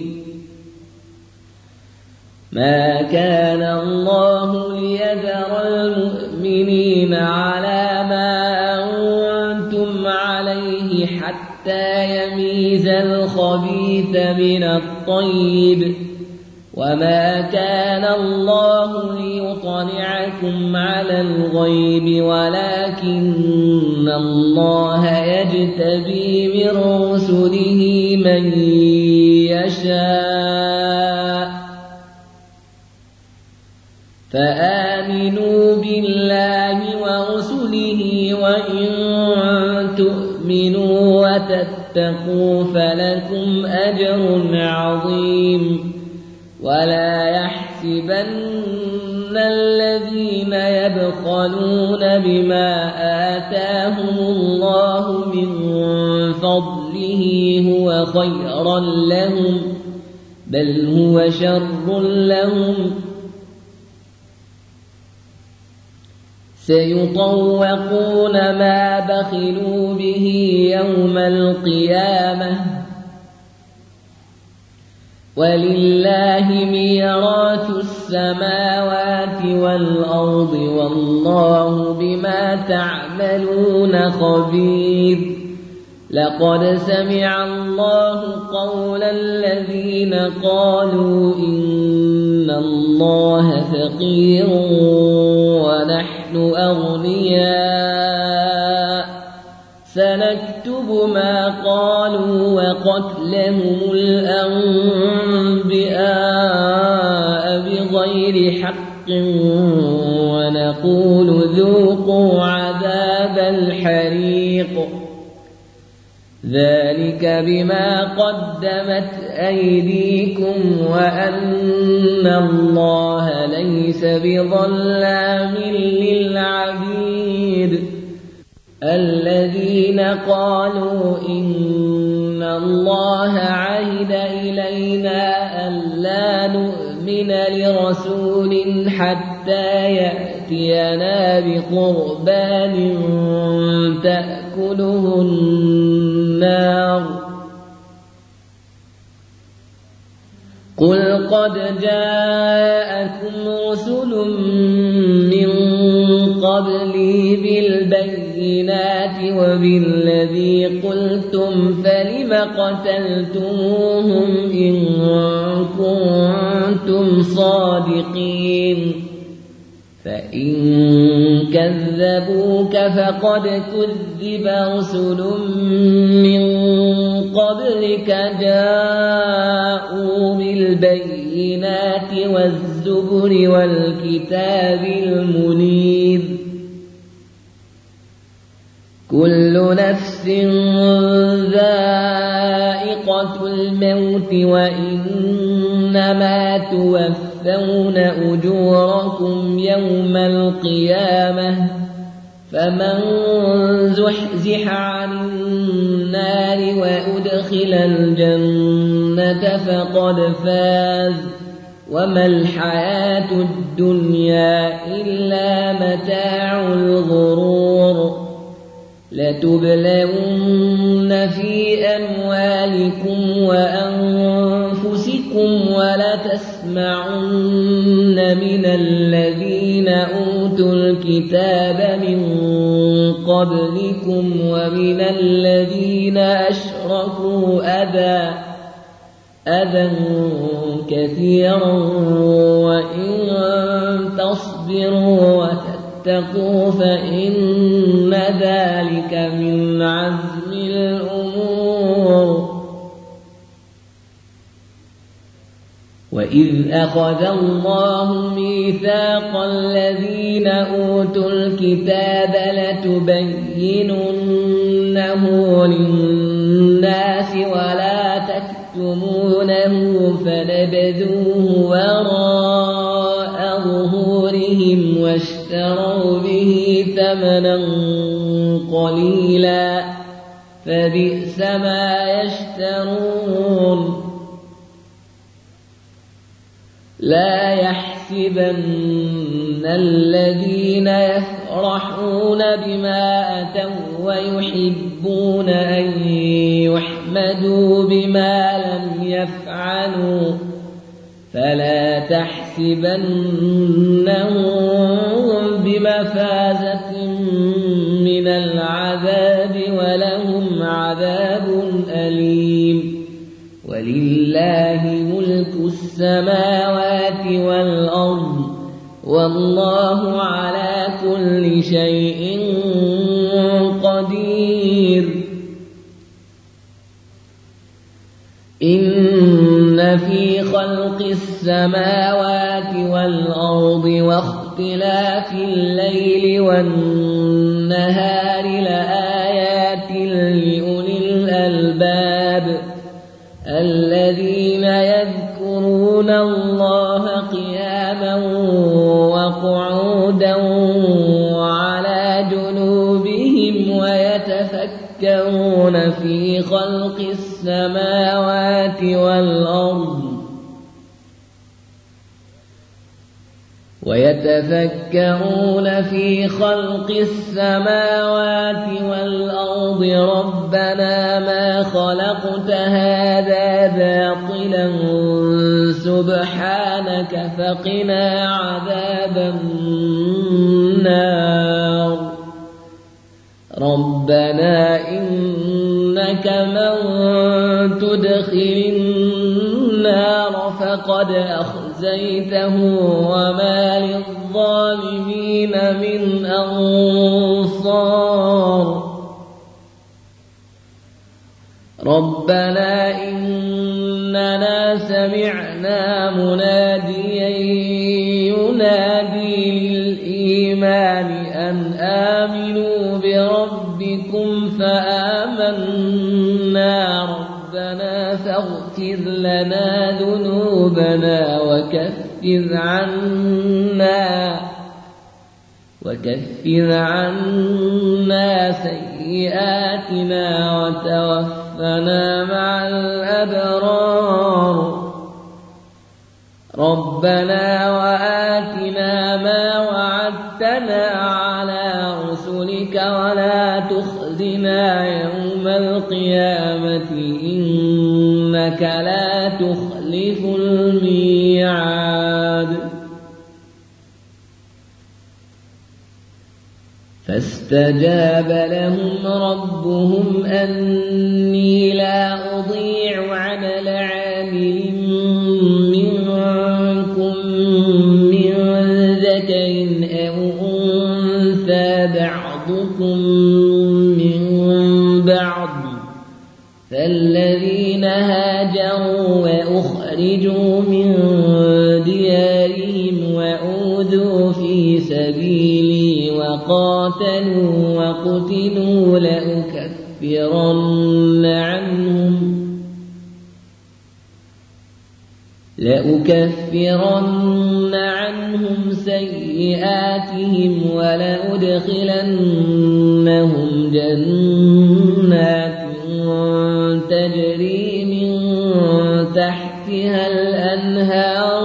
ما كان الله ليذر المؤمنين على ما أنتم عليه حتى يميز الخبيث من الطيب وما كان الله ليطلعكم على الغيب ولكن الله يجتبي من رسله من يشاء فآمنوا بالله ورسله وإن تؤمنوا وتتقوا فلكم أجر عظيم ولا يحسبن الذين يبخلون بما آتاهم الله من فضله هو خيرا لهم بل هو شر لهم سيطوقون ما بخلوا به يوم القيامة ولله ميراث السماوات والأرض والله بما تعملون خبير لقد سمع الله قول الذين قالوا إن الله فقير ونحن أغنياء سنكتب ما قالوا وقتلهم الأنبياء بغير حق ونقول ذوقوا عذاب الحريق ذلك بما قدمت أيديكم وأن الله ليس بظلام للعبيد الذين قالوا إن الله عهد إلينا ألا نؤمن لرسول حتى يأتينا بقربان تأكله النار قل قد جاءكم رسل من قبلي بالبينات وبالذي قلتم فلم قتلتموهم إن كنتم صادقين فإن كذبوك فقد كذب رسل من قبلك جاءوا بالبينات والزبر والكتاب المنير كل نفس ذائقة الموت وإنما توفون أجوركم يوم القيامة فمن زحزح عن النار وأدخل الجنة فقد فاز وما الحياة الدنيا إلا متاع الغرور لتبلون في أموالكم وأنفسكم ولتسمعن من الذين أوتوا الكتاب من قبلكم ومن الذين أشركوا أذى كثيرا وإن تصبروا وتتقوا فإن ذلك من عزم الأمور وإذ أخذ الله ميثاق الذين أوتوا الكتاب لتبيننه للناس ولا تكتمونه فنبذوه وراء ظهورهم واشتروا به ثمنا قليلا فبئس ما يشترون لا يحسبن الذين يفرحون بما أتوا ويحبون أن يحمدوا بما لم يفعلوا فلا تحسبنهم بمفازة من العذاب ولهم عذاب أليم ولله ملك السماوات والأرض والله على كل شيء قدير إن في خلق السماوات والأرض واختلاف الليل والنهار لآيات الألباب الذين يذكرون الله قياما وقعودا وعلى جنوبهم ويتفكرون في خلق السماوات والأرض ربنا ما خلقت هذا باطلا سبحانك فقنا عذاب النار ربنا إنك من تدخل النار فقد أخزيته وما للظالمين من أنصار ربنا إننا سمعنا مناديا ينادي للإيمان أن آمنوا بربكم فآمنا ربنا فاغفر لنا ذنوبنا وكفر عنا سيئاتنا وتوفنا مع الأبرار ربنا وآتنا ما وعدتنا على رسلك ولا تخزنا يوم القيامة إنك لا تخلف الميعاد فاستجاب لهم ربهم أني لا أضيع عمل عامل منكم من ذكر أو أنثى بعضكم من بعض فالذين هاجروا وأخرجوا من ديارهم وأوذوا في سبيلي وقاتلوا وقتلوا لأكفرن عنهم سيئاتهم ولأدخلنهم جنات تجري من تحتها الأنهار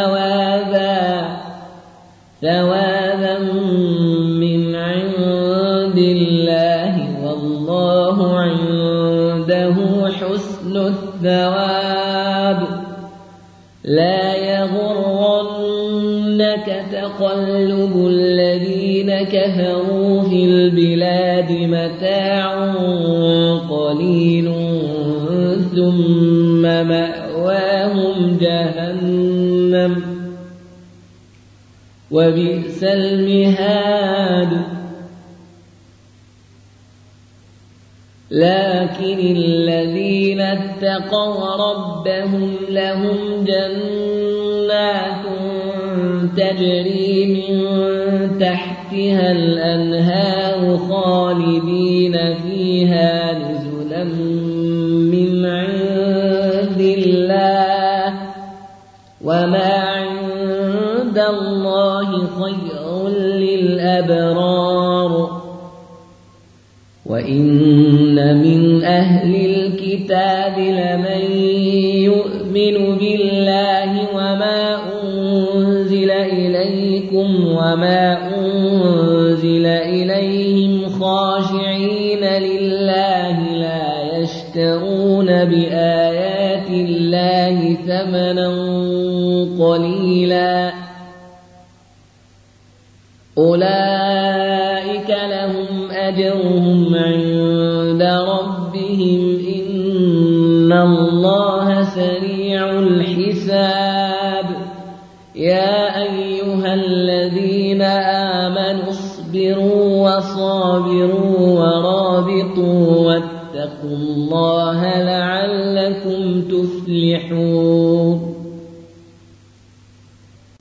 ثوابا من عند الله والله عنده حسن الثواب لا يغرنك تقلب الذين كفروا في البلاد متاع قليل ثم مأواهم جهنم وبئس المهاد لكن الذين اتقوا ربهم لهم جنات تجري من تحتها الأنهار خالدين فيها نزلا من عند الله وما عند الله خير للأبرار وإن من أهل الكتاب لمن يؤمن بالله وما أنزل إليكم وما أنزل إليهم خاشعين لله لا يشترون بآيات الله ثمنا قليلا أولئك لهم أجرهم عند ربهم إن الله سريع الحساب يا أيها الذين آمنوا اصبروا وصابروا ورابطوا واتقوا الله لعلكم تفلحون